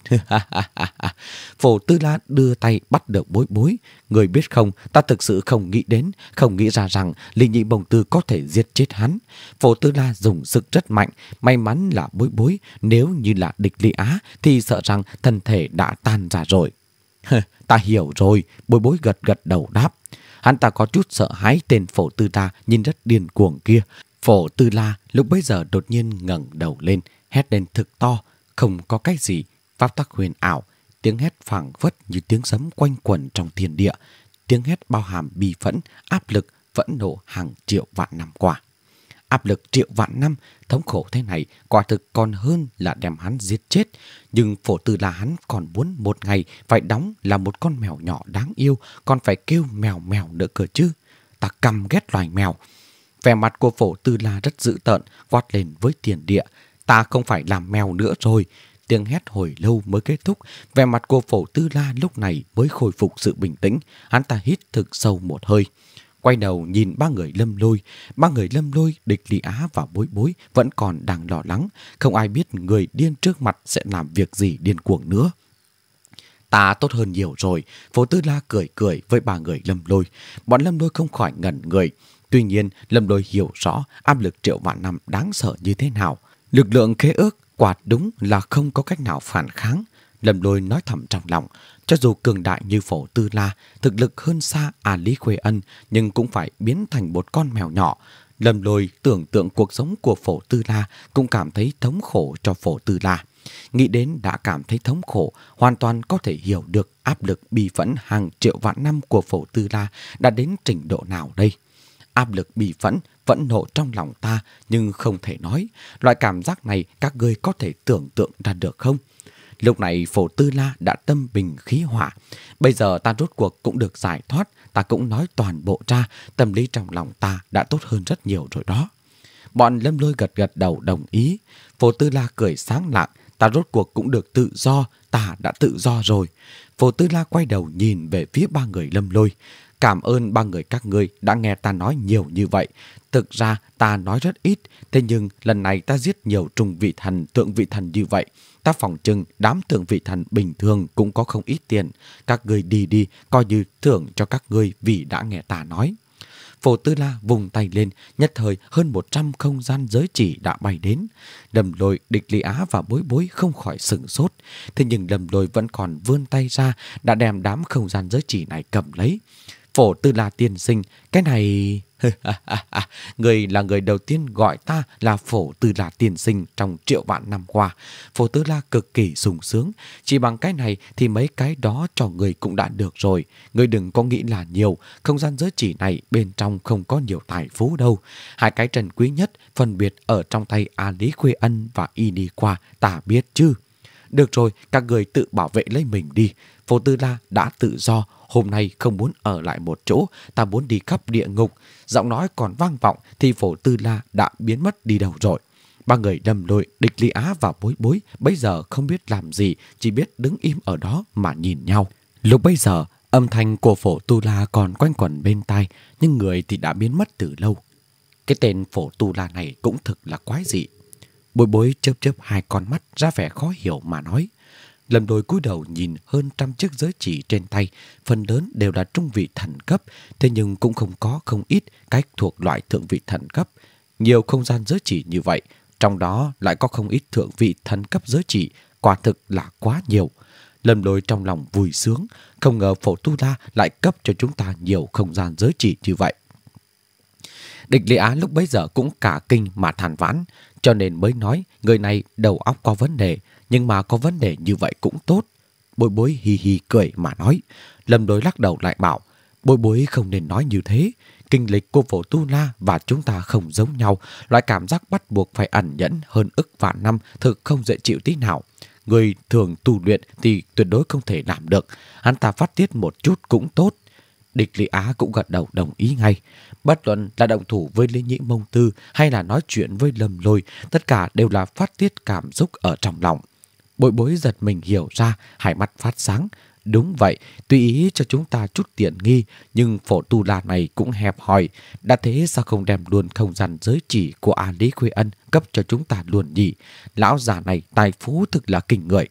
Phổ Tư La đưa tay bắt được Bối Bối. Người biết không, ta thực sự không nghĩ đến, không nghĩ ra rằng Lý Nhĩ Mông Tư có thể giết chết hắn. Phổ Tư La dùng sức rất mạnh. May mắn là Bối Bối, nếu như là địch Lý Á thì sợ rằng thân thể đã tan ra rồi. Ta hiểu rồi, Bối Bối gật gật đầu đáp. Hắn ta có chút sợ hãi tên Phổ Tư La nhìn rất điên cuồng kia. Phổ Tư La lúc bấy giờ đột nhiên ngẩng đầu lên, hét lên thực to, không có cái gì, pháp tắc huyền ảo. Tiếng hét phảng phất như tiếng sấm quanh quẩn trong thiên địa. Tiếng hét bao hàm bi phẫn, áp lực, phẫn nộ hàng triệu vạn năm qua. Áp lực triệu vạn năm, thống khổ thế này quả thực còn hơn là đem hắn giết chết. Nhưng Phổ Tư La hắn còn muốn một ngày phải đóng là một con mèo nhỏ đáng yêu, còn phải kêu mèo mèo nữa cơ chứ. Ta căm ghét loài mèo. Vẻ mặt của Phổ Tư La rất dữ tợn, quát lên với tiền địa. Ta không phải làm mèo nữa rồi. tiếng hét hồi lâu mới kết thúc. Vẻ mặt của Phổ Tư La lúc này mới khôi phục sự bình tĩnh. Hắn ta hít thực sâu một hơi, quay đầu nhìn ba người Lâm Lôi. Ba người Lâm Lôi, Địch Lý Á và Bối Bối vẫn còn đang lo lắng. Không ai biết người điên trước mặt sẽ làm việc gì điên cuồng nữa. Ta tốt hơn nhiều rồi. Phổ Tư La cười cười với ba người Lâm Lôi. Bọn Lâm Lôi không khỏi ngẩn người. Tuy nhiên Lâm Lôi hiểu rõ áp lực Triệu Vạn Năm đáng sợ như thế nào. Lực lượng khế ước quả đúng là không có cách nào phản kháng. Lâm Lôi nói thầm trong lòng, cho dù cường đại như Phổ Tư La, thực lực hơn xa A Lý Khuê Ân, nhưng cũng phải biến thành một con mèo nhỏ. Lâm Lôi tưởng tượng cuộc sống của Phổ Tư La, cũng cảm thấy thống khổ cho Phổ Tư La. Nghĩ đến đã cảm thấy thống khổ, hoàn toàn có thể hiểu được áp lực bi phẫn hàng triệu vạn năm của Phổ Tư La đã đến trình độ nào đây. Áp lực bi phẫn, vẫn nộ trong lòng ta nhưng không thể nói. Loại cảm giác này các ngươi có thể tưởng tượng ra được không? Lúc này Phổ Tư La đã tâm bình khí hỏa. Bây giờ ta rốt cuộc cũng được giải thoát, ta cũng nói toàn bộ ra, tâm lý trong lòng ta đã tốt hơn rất nhiều rồi đó. Bọn Lâm Lôi gật gật đầu đồng ý. Phổ Tư La cười sáng lạng, ta rốt cuộc cũng được tự do, ta đã tự do rồi. Phổ Tư La quay đầu nhìn về phía ba người Lâm Lôi. Cảm ơn ba người các ngươi đã nghe ta nói nhiều như vậy. Thực ra ta nói rất ít, thế nhưng lần này ta giết nhiều trung vị thần, tượng vị thần như vậy. Ta phỏng chừng đám tượng vị thần bình thường cũng có không ít tiền. Các ngươi đi đi, coi như thưởng cho các ngươi vì đã nghe ta nói. Phổ Tư La vùng tay lên, nhất thời hơn một trăm không gian giới chỉ đã bay đến. Lâm Lôi, Địch Lý Á và Bối Bối không khỏi sửng sốt. Thế nhưng Lâm Lôi vẫn còn vươn tay ra, đã đem đám không gian giới chỉ này cầm lấy. Phổ Tư La tiên sinh, cái này... Người là người đầu tiên gọi ta là Phổ Tư La tiên sinh trong triệu vạn năm qua. Phổ Tư La cực kỳ sung sướng. Chỉ bằng cái này thì mấy cái đó cho người cũng đã được rồi. Người đừng có nghĩ là nhiều. Không gian giới chỉ này bên trong không có nhiều tài phú đâu. Hai cái trần quý nhất phân biệt ở trong tay A Lý Khuê Ân và Y Đi Qua, ta biết chứ. Được rồi, các người tự bảo vệ lấy mình đi. Phổ Tư La đã tự do, hôm nay không muốn ở lại một chỗ, ta muốn đi khắp địa ngục. Giọng nói còn vang vọng thì Phổ Tư La đã biến mất đi đâu rồi. Ba người Lâm Lôi, Địch Lý Á và Bối Bối bây giờ không biết làm gì, chỉ biết đứng im ở đó mà nhìn nhau. Lúc bây giờ, âm thanh của Phổ Tư La còn quanh quẩn bên tai, nhưng người thì đã biến mất từ lâu. Cái tên Phổ Tư La này cũng thực là quái dị. Bối Bối chớp chớp hai con mắt ra vẻ khó hiểu mà nói. Lâm Lôi cúi đầu nhìn hơn trăm chiếc giới chỉ trên tay, phần lớn đều là trung vị thần cấp, thế nhưng cũng không có không ít cách thuộc loại thượng vị thần cấp. Nhiều không gian giới chỉ như vậy, trong đó lại có không ít thượng vị thần cấp giới chỉ, quả thực là quá nhiều. Lâm Lôi trong lòng vui sướng, không ngờ Phổ Tư La lại cấp cho chúng ta nhiều không gian giới chỉ như vậy. Địch Lý Á lúc bấy giờ cũng cả kinh mà than vãn, cho nên mới nói người này đầu óc có vấn đề, nhưng mà có vấn đề như vậy cũng tốt. Bối Bối hì hì cười mà nói. Lâm Lôi lắc đầu lại bảo, Bối Bối không nên nói như thế. Kinh lịch của Phổ Tư La và chúng ta không giống nhau, loại cảm giác bắt buộc phải ẩn nhẫn hơn ức vạn năm thực không dễ chịu tí nào. Người thường tu luyện thì tuyệt đối không thể làm được, hắn ta phát tiết một chút cũng tốt. Địch Lý Á cũng gật đầu đồng ý ngay. Bất luận là động thủ với Lý Nhĩ Mông Tư hay là nói chuyện với Lâm Lôi, tất cả đều là phát tiết cảm xúc ở trong lòng. Bối Bối giật mình hiểu ra, hai mắt phát sáng. Đúng vậy, tùy ý cho chúng ta chút tiện nghi, nhưng Phổ Tư La này cũng hẹp hòi. Đã thế sao không đem luôn không gian giới chỉ của A Lý Khuê Ân cấp cho chúng ta luôn nhỉ? Lão già này tài phú thực là kinh người.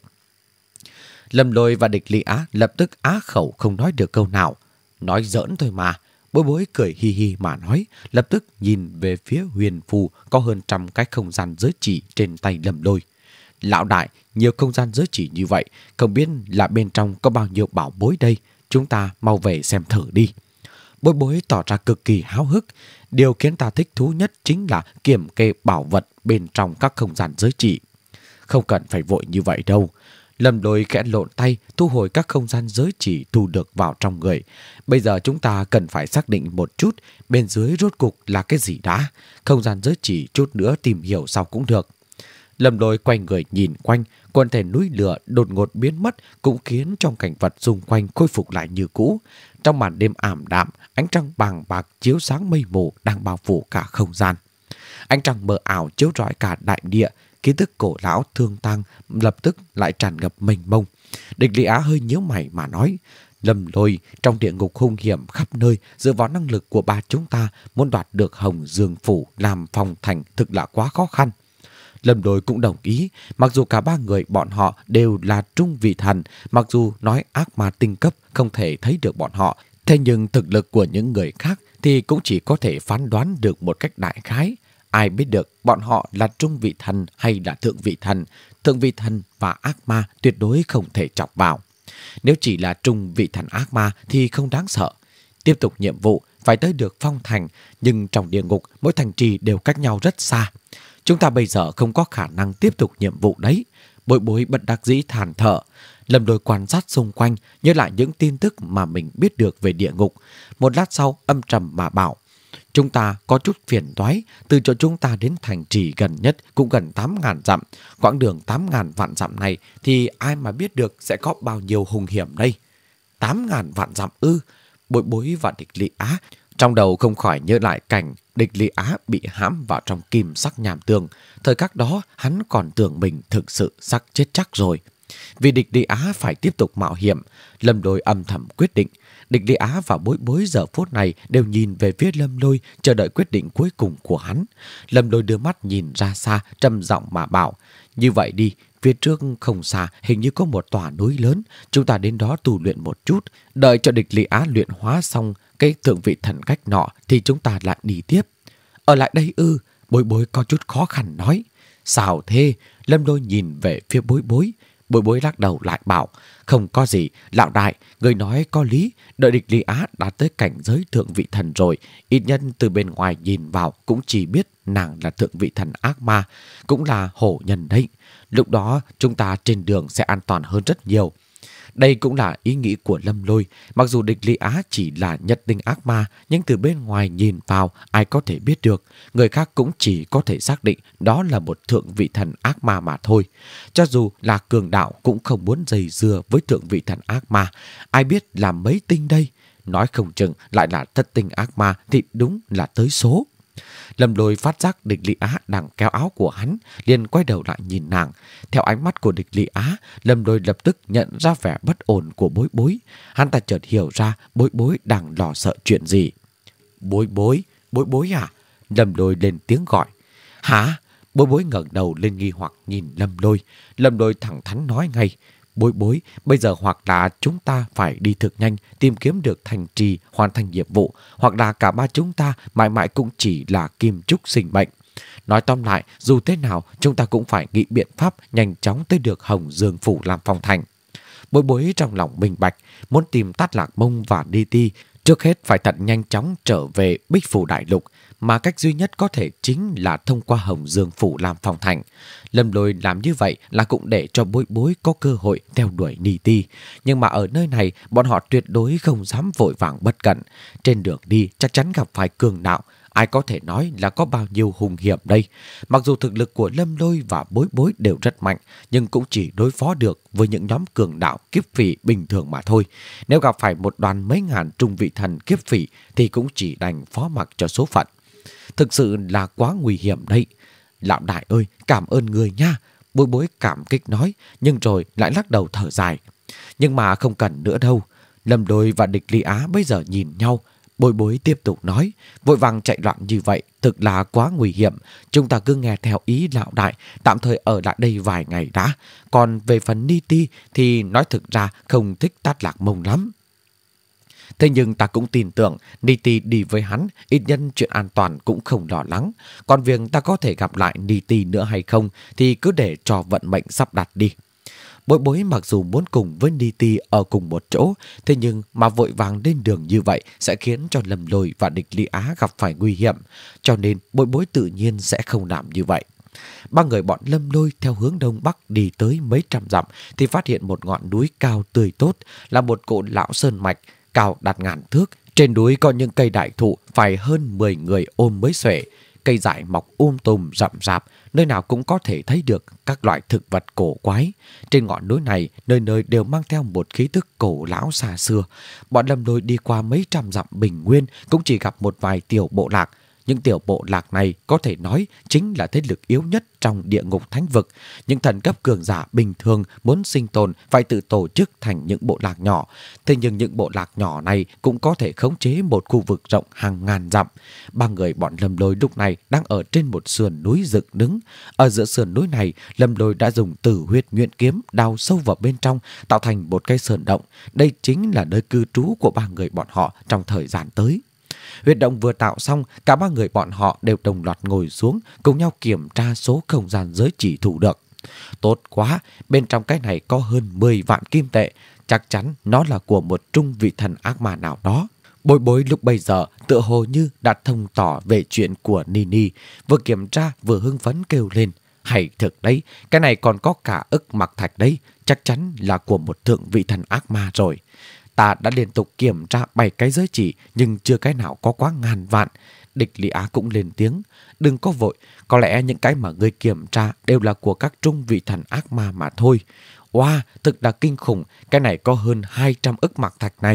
Lâm Lôi và Địch Lý Á lập tức á khẩu không nói được câu nào. Nói giỡn thôi mà. Bối Bối cười hi hi mà nói, lập tức nhìn về phía Huyền Phù có hơn trăm cái không gian giới chỉ trên tay Lâm Lôi. Lão đại, nhiều không gian giới chỉ như vậy, không biết là bên trong có bao nhiêu bảo bối đây, chúng ta mau về xem thử đi. Bối Bối tỏ ra cực kỳ háo hức. Điều khiến ta thích thú nhất chính là kiểm kê bảo vật bên trong các không gian giới chỉ. Không cần phải vội như vậy đâu. Lâm Lôi khẽ lộn tay, thu hồi các không gian giới chỉ thu được vào trong người. Bây giờ chúng ta cần phải xác định một chút bên dưới rốt cục là cái gì đã. Không gian giới chỉ chút nữa tìm hiểu sau cũng được. Lâm Lôi quay người nhìn quanh, quần thể núi lửa đột ngột biến mất cũng khiến trong cảnh vật xung quanh khôi phục lại như cũ. Trong màn đêm ảm đạm, ánh trăng bàng bạc chiếu sáng mây mù đang bao phủ cả không gian. Ánh trăng mờ ảo chiếu rọi cả đại địa, ký tức cổ lão thương tang lập tức lại tràn ngập mênh mông. Địch Lý Á hơi nhíu mày mà nói: Lâm Lôi, trong địa ngục hung hiểm khắp nơi, dựa vào năng lực của ba chúng ta muốn đoạt được Hồng Dương Phủ làm phòng thành thực là quá khó khăn. Lâm Lôi cũng đồng ý, mặc dù cả ba người bọn họ đều là trung vị thần, mặc dù nói ác ma tinh cấp không thể thấy được bọn họ, thế nhưng thực lực của những người khác thì cũng chỉ có thể phán đoán được một cách đại khái. Ai biết được bọn họ là trung vị thần hay là thượng vị thần. Thượng vị thần và ác ma tuyệt đối không thể chọc vào. Nếu chỉ là trung vị thần ác ma thì không đáng sợ. Tiếp tục nhiệm vụ phải tới được phong thành, nhưng trong địa ngục mỗi thành trì đều cách nhau rất xa. Chúng ta bây giờ không có khả năng tiếp tục nhiệm vụ đấy. Bối Bối bất đắc dĩ than thở. Lâm Lôi quan sát xung quanh, nhớ lại những tin tức mà mình biết được về địa ngục. Một lát sau âm trầm mà bảo: Chúng ta có chút phiền toái, từ chỗ chúng ta đến thành trì gần nhất cũng gần tám ngàn dặm. Quãng đường tám ngàn vạn dặm này thì ai mà biết được sẽ có bao nhiêu hung hiểm đây. tám ngàn vạn dặm ư? Bối Bối và Địch Lý Á trong đầu không khỏi nhớ lại cảnh Địch Lý Á bị hãm vào trong kim sắc nham tường. Thời khắc đó hắn còn tưởng mình thực sự sắp chết chắc rồi. Vì Địch Lý Á phải tiếp tục mạo hiểm, Lâm Lôi âm thầm quyết định. Địch Lý Á và Bối Bối giờ phút này đều nhìn về phía Lâm Lôi, chờ đợi quyết định cuối cùng của hắn. Lâm Lôi đưa mắt nhìn ra xa, trầm giọng mà bảo: Như vậy đi, phía trước không xa hình như có một tòa núi lớn, chúng ta đến đó tu luyện một chút, đợi cho Địch Lý Á luyện hóa xong cái thượng vị thần cách nọ thì chúng ta lại đi tiếp. Ở lại đây ư? Bối Bối có chút khó khăn nói. Sao thế? Lâm Lôi nhìn về phía Bối Bối. Bối Bối lắc đầu lại bảo: Không có gì, lão đại, người nói có lý. Đợi Địch Lý Á đã tới cảnh giới thượng vị thần rồi, ít nhân từ bên ngoài nhìn vào cũng chỉ biết nàng là thượng vị thần ác ma, cũng là hổ nhân đấy. Lúc đó chúng ta trên đường sẽ an toàn hơn rất nhiều. Đây cũng là ý nghĩ của Lâm Lôi. Mặc dù Địch Lý Á chỉ là nhất tinh ác ma, nhưng từ bên ngoài nhìn vào ai có thể biết được. Người khác cũng chỉ có thể xác định đó là một thượng vị thần ác ma mà thôi. Cho dù là cường đạo cũng không muốn dây dưa với thượng vị thần ác ma. Ai biết là mấy tinh đây? Nói không chừng lại là thất tinh ác ma thì đúng là tới số. Lâm Lôi phát giác Địch Lý Á đang kéo áo của hắn, liền quay đầu lại nhìn nàng. Theo ánh mắt của Địch Lý Á, Lâm Lôi lập tức nhận ra vẻ bất ổn của Bối Bối. Hắn ta chợt hiểu ra Bối Bối đang lo sợ chuyện gì. Bối Bối, Bối Bối à? Lâm Lôi lên tiếng gọi. Hả? Bối Bối ngẩng đầu lên nghi hoặc nhìn Lâm Lôi. Lâm Lôi thẳng thắn nói ngay: Bối Bối, bây giờ hoặc là chúng ta phải đi thực nhanh tìm kiếm được thành trì hoàn thành nhiệm vụ, hoặc là cả ba chúng ta mãi mãi cũng chỉ là kim trúc sinh mệnh. Nói tóm lại, dù thế nào chúng ta cũng phải nghĩ biện pháp nhanh chóng tới được Hồng Dương Phủ làm phòng thành. Bối Bối trong lòng minh bạch, muốn tìm Tát Lạc Mông và Đi Ti, trước hết phải thật nhanh chóng trở về Bích Phủ Đại Lục, mà cách duy nhất có thể chính là thông qua Hồng Dương Phủ làm phòng thành. Lâm Lôi làm như vậy là cũng để cho Bối Bối có cơ hội theo đuổi Ni Ti. Nhưng mà ở nơi này, bọn họ tuyệt đối không dám vội vàng bất cẩn. Trên đường đi chắc chắn gặp phải cường đạo. Ai có thể nói là có bao nhiêu hung hiểm đây. Mặc dù thực lực của Lâm Lôi và Bối Bối đều rất mạnh, nhưng cũng chỉ đối phó được với những nhóm cường đạo kiếp phỉ bình thường mà thôi. Nếu gặp phải một đoàn mấy ngàn trung vị thần kiếp phỉ thì cũng chỉ đành phó mặc cho số phận. Thực sự là quá nguy hiểm đấy. Lão đại ơi, cảm ơn người nha. Bối Bối cảm kích nói, nhưng rồi lại lắc đầu thở dài. Nhưng mà không cần nữa đâu. Lâm Lôi và Địch Lý Á bây giờ nhìn nhau. Bối Bối tiếp tục nói, vội vàng chạy loạn như vậy thực là quá nguy hiểm. Chúng ta cứ nghe theo ý lão đại, tạm thời ở lại đây vài ngày đã. Còn về phần Ni Ti thì nói thực ra không thích Tát Lạc Mông lắm. Thế nhưng ta cũng tin tưởng Ni Ti đi với hắn, ít nhân chuyện an toàn cũng không lo lắng. Còn việc ta có thể gặp lại Ni Ti nữa hay không thì cứ để cho vận mệnh sắp đặt đi. Bối Bối mặc dù muốn cùng với Ni Ti ở cùng một chỗ, thế nhưng mà vội vàng lên đường như vậy sẽ khiến cho Lâm Lôi và Địch Lý Á gặp phải nguy hiểm. Cho nên Bối Bối tự nhiên sẽ không làm như vậy. Ba người bọn Lâm Lôi theo hướng đông bắc đi tới mấy trăm dặm thì phát hiện một ngọn núi cao tươi tốt, là một cột lão sơn mạch cao đạt ngàn thước. Trên núi có những cây đại thụ phải hơn mười người ôm mới xuể. Cây dại mọc um tùm rậm rạp, nơi nào cũng có thể thấy được các loại thực vật cổ quái. Trên ngọn núi này, nơi nơi đều mang theo một khí tức cổ lão xa xưa. Bọn Lâm Lôi đi qua mấy trăm dặm bình nguyên cũng chỉ gặp một vài tiểu bộ lạc. những tiểu bộ lạc này có thể nói chính là thế lực yếu nhất trong địa ngục thánh vực. Những thần cấp cường giả bình thường muốn sinh tồn phải tự tổ chức thành những bộ lạc nhỏ. Thế nhưng những bộ lạc nhỏ này cũng có thể khống chế một khu vực rộng hàng ngàn dặm. Ba người bọn Lâm Lôi lúc này đang ở trên một sườn núi dựng đứng. Ở giữa sườn núi này, Lâm Lôi đã dùng tử huyết nhuyễn kiếm đào sâu vào bên trong, tạo thành một cái sơn động. Đây chính là nơi cư trú của ba người bọn họ trong thời gian tới. Huyệt động vừa tạo xong, cả ba người bọn họ đều đồng loạt ngồi xuống, cùng nhau kiểm tra số không gian giới chỉ thủ được. Tốt quá, bên trong cái này có hơn mười vạn kim tệ, chắc chắn nó là của một trung vị thần ác ma nào đó. Bối Bối lúc bây giờ tựa hồ như đã thông tỏ về chuyện của Nini, vừa kiểm tra vừa hưng phấn kêu lên. Hay thực đấy, cái này còn có cả ức mặc thạch đấy, chắc chắn là của một thượng vị thần ác ma rồi. Ta đã liên tục kiểm tra bảy cái giới chỉ, nhưng chưa cái nào có quá ngàn vạn. Địch Lý Á cũng lên tiếng. Đừng có vội, có lẽ những cái mà ngươi kiểm tra đều là của các trung vị thần ác ma mà thôi. Wow, thực là kinh khủng, cái này có hơn hai trăm ức mặc thạch này.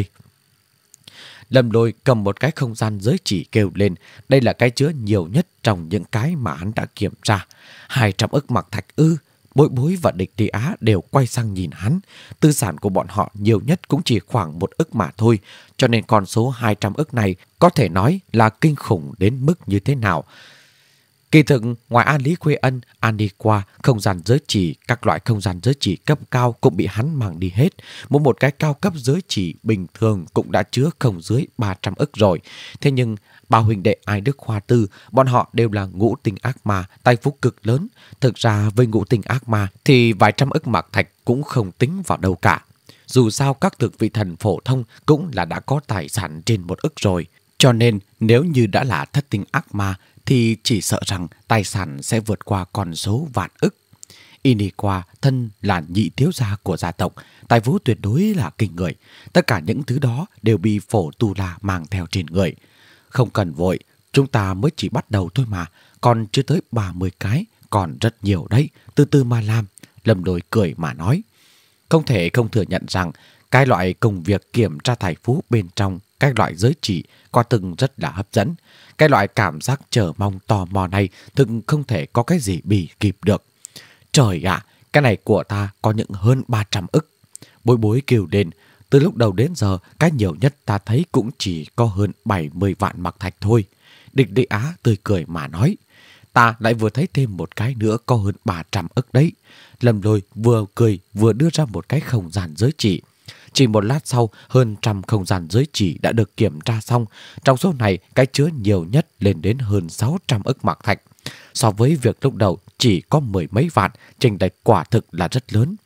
Lâm Lôi cầm một cái không gian giới chỉ kêu lên. Đây là cái chứa nhiều nhất trong những cái mà hắn đã kiểm tra. hai trăm ức mặc thạch ư? Bối Bối và Địch Lý Á đều quay sang nhìn hắn. Tư sản của bọn họ nhiều nhất cũng chỉ khoảng một ức mà thôi, cho nên con số hai trăm ức này có thể nói là kinh khủng đến mức như thế nào. Kỳ thực, ngoài A Lý Khuê Ân, An đi qua, không gian giới chỉ, các loại không gian giới chỉ cấp cao cũng bị hắn mang đi hết. Mỗi một cái cao cấp giới chỉ bình thường cũng đã chứa không dưới ba trăm ức rồi. Thế nhưng, ba huynh đệ Ai Đức Khoa Tư, bọn họ đều là ngũ tinh ác ma, tài phú cực lớn. Thực ra, với ngũ tinh ác ma thì vài trăm ức mạc thạch cũng không tính vào đâu cả. Dù sao các thực vị thần phổ thông cũng là đã có tài sản trên một ức rồi. Cho nên, nếu như đã là thất tinh ác ma, thì chỉ sợ rằng tài sản sẽ vượt qua con số vạn ức. Iniqua thân là nhị thiếu gia của gia tộc, tài phú tuyệt đối là kinh người. Tất cả những thứ đó đều bị Phổ Tu La mang theo trên người. Không cần vội, chúng ta mới chỉ bắt đầu thôi mà, còn chưa tới ba mươi cái, còn rất nhiều đấy, từ từ mà làm. Lâm Lôi cười mà nói. Không thể không thừa nhận rằng cái loại công việc kiểm tra tài phú bên trong các loại giới chỉ quả thực rất là hấp dẫn. Cái loại cảm giác chờ mong tò mò này thực không thể có cái gì bì kịp được. Trời ạ, à, cái này của ta có những hơn ba trăm ức. Bối Bối kêu lên, từ lúc đầu đến giờ, cái nhiều nhất ta thấy cũng chỉ có hơn bảy mươi vạn mặc thạch thôi. Địch Lý Á tươi cười mà nói, ta lại vừa thấy thêm một cái nữa có hơn ba trăm ức đấy. Lâm Lôi vừa cười vừa đưa ra một cái không gian giới chỉ. Chỉ một lát sau, hơn trăm không gian giới chỉ đã được kiểm tra xong. Trong số này, cái chứa nhiều nhất lên đến hơn sáu trăm ức mạc thạch. So với việc lúc đầu chỉ có mười mấy vạn, chênh lệch quả thực là rất lớn.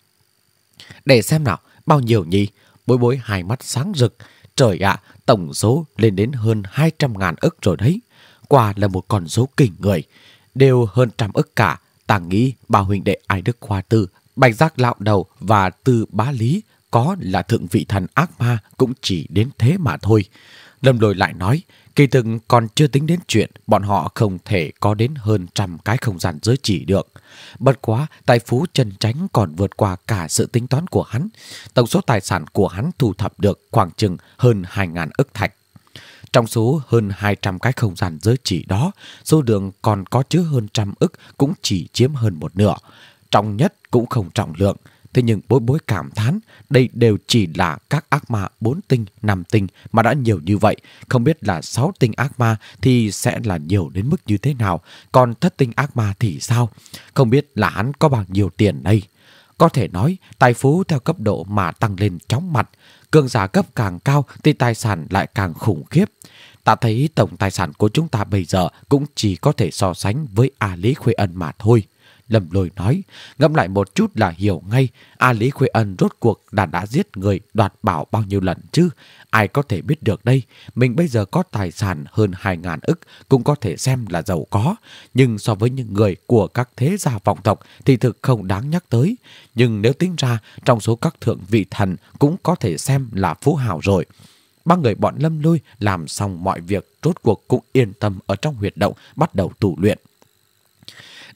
Để xem nào, bao nhiêu nhỉ? Bối Bối hai mắt sáng rực. Trời ạ, à, tổng số lên đến hơn hai trăm ngàn ức rồi đấy. Quả là một con số kinh người. Đều hơn trăm ức cả. Ta nghĩ ba huynh đệ Ai Đức Khoa Tư, Bạch Giác Lão Đầu và Tư Bá Lý có là thượng vị thần ác ma cũng chỉ đến thế mà thôi. Lâm Lôi lại nói, kỳ thực còn chưa tính đến chuyện bọn họ không thể có đến hơn trăm cái không gian giới chỉ được. Bất quá, tài phú chân chánh còn vượt qua cả sự tính toán của hắn. Tổng số tài sản của hắn thu thập được khoảng chừng hơn hai ngàn ức thạch. Trong số hơn hai trăm cái không gian giới chỉ đó, số lượng còn có chứa hơn trăm ức cũng chỉ chiếm hơn một nửa. Trọng nhất cũng không trọng lượng. Thế nhưng Bối Bối cảm thán, đây đều chỉ là các ác ma bốn tinh, năm tinh mà đã nhiều như vậy. Không biết là sáu tinh ác ma thì sẽ là nhiều đến mức như thế nào, còn thất tinh ác ma thì sao? Không biết là hắn có bao nhiêu tiền đây? Có thể nói, tài phú theo cấp độ mà tăng lên chóng mặt. Cường giả cấp càng cao thì tài sản lại càng khủng khiếp. Ta thấy tổng tài sản của chúng ta bây giờ cũng chỉ có thể so sánh với A Lý Khuê Ân mà thôi. Lâm Lôi nói, ngẫm lại một chút là hiểu ngay, A Lý Khuê Ân rốt cuộc đã đã giết người đoạt bảo bao nhiêu lần chứ, ai có thể biết được đây. Mình bây giờ có tài sản hơn hai ngàn ức cũng có thể xem là giàu có, nhưng so với những người của các thế gia vọng tộc thì thực không đáng nhắc tới. Nhưng nếu tính ra, trong số các thượng vị thần cũng có thể xem là phú hào rồi. Ba người bọn Lâm Lôi làm xong mọi việc, rốt cuộc cũng yên tâm ở trong huyệt động bắt đầu tu luyện.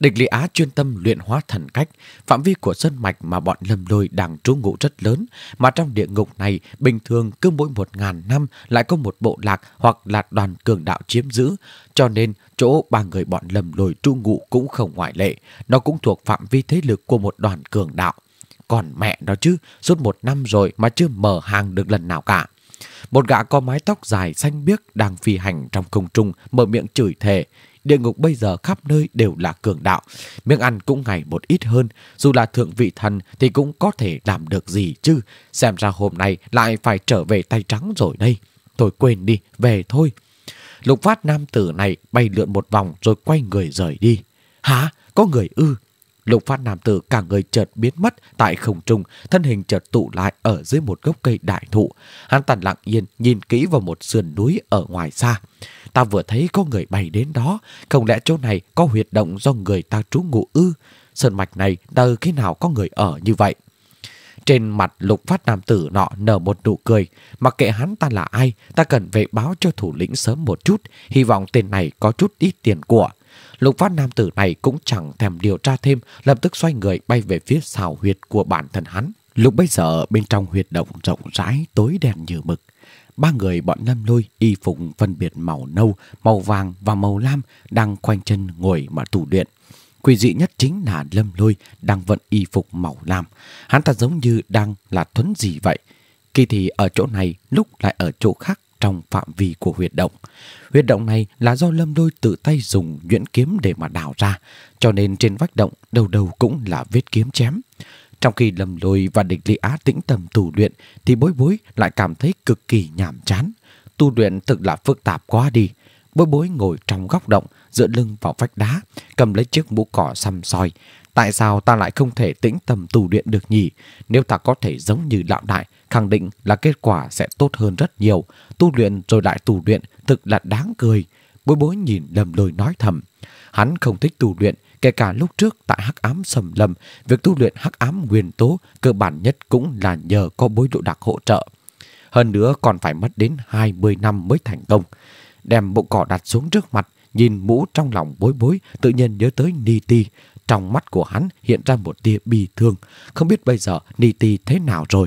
Địch Lý Á chuyên tâm luyện hóa thần cách, phạm vi của sơn mạch mà bọn Lâm Lôi đang trú ngụ rất lớn, mà trong địa ngục này bình thường cứ mỗi một ngàn năm lại có một bộ lạc hoặc là đoàn cường đạo chiếm giữ, cho nên chỗ ba người bọn Lâm Lôi trú ngụ cũng không ngoại lệ, nó cũng thuộc phạm vi thế lực của một đoàn cường đạo. Còn mẹ nó chứ, suốt một năm rồi mà chưa mở hàng được lần nào cả. Một gã có mái tóc dài xanh biếc đang phi hành trong không trung mở miệng chửi thề. Địa ngục bây giờ khắp nơi đều là cường đạo, miếng ăn cũng ngày một ít hơn, dù là thượng vị thần thì cũng có thể làm được gì chứ. Xem ra hôm nay lại phải trở về tay trắng rồi đây. Thôi quên đi, về thôi. Lục Phát nam tử này bay lượn một vòng rồi quay người rời đi. Hả? Có người ư? Lục Phát nam tử cả người chợt biến mất tại không trung, thân hình chợt tụ lại ở dưới một gốc cây đại thụ. Hắn ta lặng yên nhìn kỹ vào một sườn núi ở ngoài xa. Ta vừa thấy có người bay đến đó, không lẽ chỗ này có huyệt động do người ta trú ngụ ư? Sơn mạch này từ khi nào có người ở như vậy? Trên mặt Lục Phát nam tử nọ nở một nụ cười. Mặc kệ hắn ta là ai, ta cần về báo cho thủ lĩnh sớm một chút, hy vọng tên này có chút ít tiền của. Lục Phát nam tử này cũng chẳng thèm điều tra thêm, lập tức xoay người bay về phía xào huyệt của bản thân hắn. Lúc bấy giờ bên trong huyệt động rộng rãi tối đen như mực, ba người bọn Lâm Lôi y phục phân biệt màu nâu, màu vàng và màu lam đang khoanh chân ngồi mà tu luyện. Quỷ dị nhất chính là Lâm Lôi đang vận y phục màu lam. Hắn ta giống như đang là thuấn gì vậy. Kỳ thì ở chỗ này, lúc lại ở chỗ khác trong phạm vi của huyệt động. Huyệt động này là do Lâm Lôi tự tay dùng nhuyễn kiếm để mà đào ra, cho nên trên vách động đầu đầu cũng là vết kiếm chém. Trong khi Lâm Lôi và Địch Lý Á tĩnh tâm tu luyện thì Bối Bối lại cảm thấy cực kỳ nhàm chán. Tu luyện thực là phức tạp quá đi. Bối Bối ngồi trong góc động, dựa lưng vào vách đá, cầm lấy chiếc mũ cỏ xăm soi. Tại sao ta lại không thể tĩnh tâm tu luyện được nhỉ? Nếu ta có thể giống như lão đại, khẳng định là kết quả sẽ tốt hơn rất nhiều. Tu luyện rồi lại tu luyện, thực là đáng cười. Bối Bối nhìn Lâm Lôi nói thầm. Hắn không thích tu luyện, kể cả lúc trước tại Hắc Ám Sầm Lâm, việc tu luyện Hắc Ám Nguyên Tố cơ bản nhất cũng là nhờ có Bối Độ Đặc hỗ trợ. Hơn nữa còn phải mất đến hai mươi năm mới thành công. Đem bộ cỏ đặt xuống trước mặt, nhìn mũ trong lòng Bối Bối, tự nhiên nhớ tới Ni Ti. Trong mắt của hắn hiện ra một tia bi thương, không biết bây giờ Ni Ti thế nào rồi.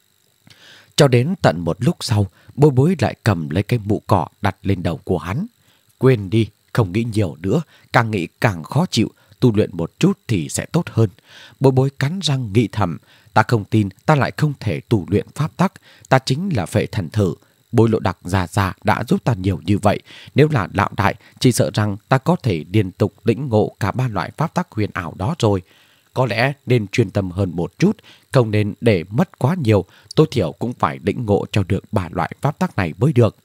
Cho đến tận một lúc sau, Bối Bối lại cầm lấy cái mũ cỏ đặt lên đầu của hắn. Quên đi, không nghĩ nhiều nữa, càng nghĩ càng khó chịu, tu luyện một chút thì sẽ tốt hơn. Bối Bối cắn răng nghĩ thầm, ta không tin ta lại không thể tu luyện pháp tắc, ta chính là phệ thần thử. Bối Lộ Đặc già già đã giúp ta nhiều như vậy, nếu là lão đại, chỉ sợ rằng ta có thể liên tục lĩnh ngộ cả ba loại pháp tắc huyền ảo đó rồi. Có lẽ nên chuyên tâm hơn một chút, không nên để mất quá nhiều, tối thiểu cũng phải lĩnh ngộ cho được ba loại pháp tắc này mới được.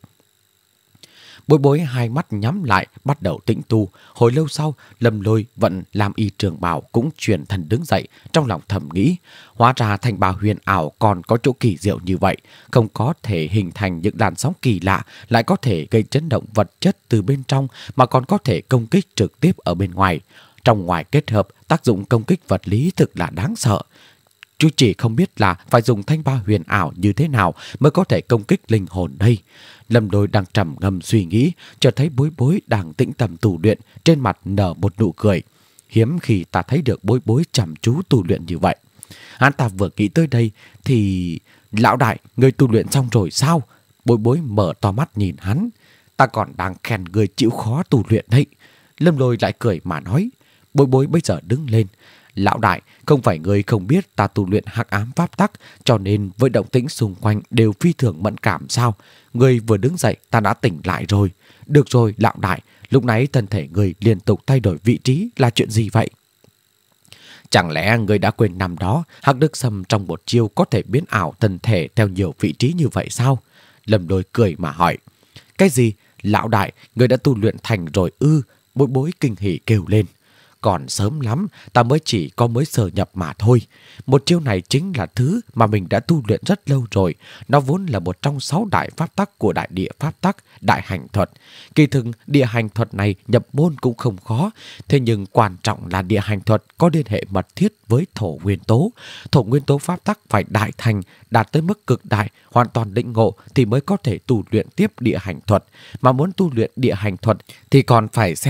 Bối Bối hai mắt nhắm lại, bắt đầu tĩnh tu. Hồi lâu sau, Lâm Lôi vận làm y trường bào cũng chuyển thần đứng dậy, trong lòng thầm nghĩ. Hóa ra thành bào huyền ảo còn có chỗ kỳ diệu như vậy, không có thể hình thành những làn sóng kỳ lạ, lại có thể gây chấn động vật chất từ bên trong, mà còn có thể công kích trực tiếp ở bên ngoài. Trong ngoài kết hợp, tác dụng công kích vật lý thực là đáng sợ. Chú chỉ không biết là phải dùng thanh ba huyền ảo như thế nào mới có thể công kích linh hồn đây. Lâm Lôi đang trầm ngâm suy nghĩ, chợt thấy Bối Bối đang tĩnh tâm tu luyện, trên mặt nở một nụ cười. Hiếm khi ta thấy được Bối Bối chăm chú tu luyện như vậy. Hắn ta vừa nghĩ tới đây thì... Lão đại, người tu luyện xong rồi sao? Bối Bối mở to mắt nhìn hắn. Ta còn đang khen người chịu khó tu luyện đấy. Lâm Lôi lại cười mà nói. Bối Bối bây giờ đứng lên. Lão đại, không phải người không biết ta tu luyện hắc ám pháp tắc, cho nên với động tĩnh xung quanh đều phi thường mẫn cảm sao? Người vừa đứng dậy ta đã tỉnh lại rồi. Được rồi, lão đại, lúc nãy thân thể người liên tục thay đổi vị trí là chuyện gì vậy? Chẳng lẽ người đã quên năm đó Hắc Đức Sâm trong một chiêu có thể biến ảo thân thể theo nhiều vị trí như vậy sao? Lâm Lôi cười mà hỏi. Cái gì? Lão đại, người đã tu luyện thành rồi ư? Bối Bối kinh hỉ kêu lên. Còn sớm lắm, ta mới chỉ có mới sờ nhập mà thôi. Một chiêu này chính là thứ mà mình đã tu luyện rất lâu rồi. Nó vốn là một trong sáu đại pháp tắc của đại địa pháp tắc, đại hành thuật. Kỳ thực, địa hành thuật này nhập môn cũng không khó. Thế nhưng quan trọng là địa hành thuật có liên hệ mật thiết với thổ nguyên tố. Thổ nguyên tố pháp tắc phải đại thành, đạt tới mức cực đại, hoàn toàn định ngộ thì mới có thể tu luyện tiếp địa hành thuật. Mà muốn tu luyện địa hành thuật thì còn phải xem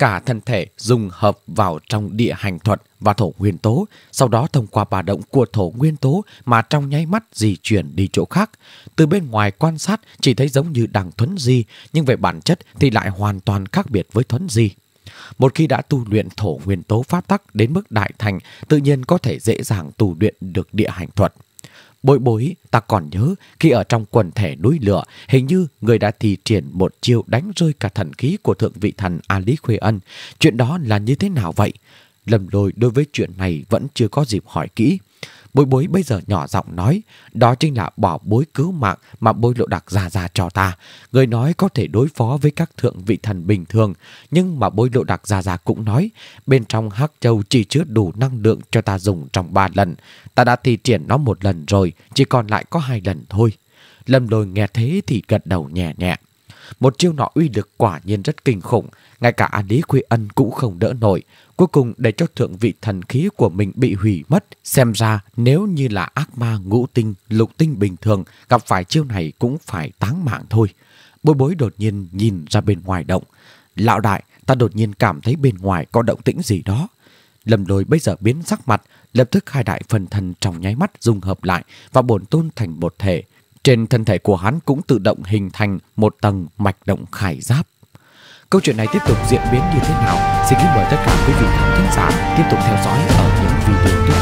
cả thân thể dung hợp vào trong địa hành thuật và thổ nguyên tố, sau đó thông qua ba động của thổ nguyên tố mà trong nháy mắt di chuyển đi chỗ khác. Từ bên ngoài quan sát chỉ thấy giống như đang thuấn di, nhưng về bản chất thì lại hoàn toàn khác biệt với thuấn di. Một khi đã tu luyện thổ nguyên tố pháp tắc đến mức đại thành, tự nhiên có thể dễ dàng tu luyện được địa hành thuật. Bối bối, ta còn nhớ khi ở trong quần thể núi lửa, hình như người đã thi triển một chiêu đánh rơi cả thần khí của thượng vị thần A Lý Khuê Ân. Chuyện đó là như thế nào vậy? Lâm Lôi đối với chuyện này vẫn chưa có dịp hỏi kỹ. Bối bối bây giờ nhỏ giọng nói, đó chính là bảo bối cứu mạng mà Bối Lộ Đặc ra ra cho ta. Người nói có thể đối phó với các thượng vị thần bình thường, nhưng mà Bối Lộ Đặc ra ra cũng nói, bên trong Hắc Châu chỉ chứa đủ năng lượng cho ta dùng trong ba lần. Ta đã thi triển nó một lần rồi, chỉ còn lại có hai lần thôi. Lâm Lôi nghe thế thì gật đầu nhẹ nhẹ. Một chiêu nọ uy lực quả nhiên rất kinh khủng, ngay cả A Lý Khuê Ân cũng không đỡ nổi. Cuối cùng để cho thượng vị thần khí của mình bị hủy mất. Xem ra nếu như là ác ma ngũ tinh, lục tinh bình thường, gặp phải chiêu này cũng phải táng mạng thôi. Bối bối đột nhiên nhìn ra bên ngoài động. Lão đại, ta đột nhiên cảm thấy bên ngoài có động tĩnh gì đó. Lâm Lôi bây giờ biến sắc mặt, lập tức hai đại phần thần trong nháy mắt dung hợp lại và bổn tôn thành một thể. Trên thân thể của hắn cũng tự động hình thành một tầng mạch động khải giáp. Câu chuyện này tiếp tục diễn biến như thế nào? Xin kính mời tất cả quý vị khán thính giả tiếp tục theo dõi ở những video tiếp theo.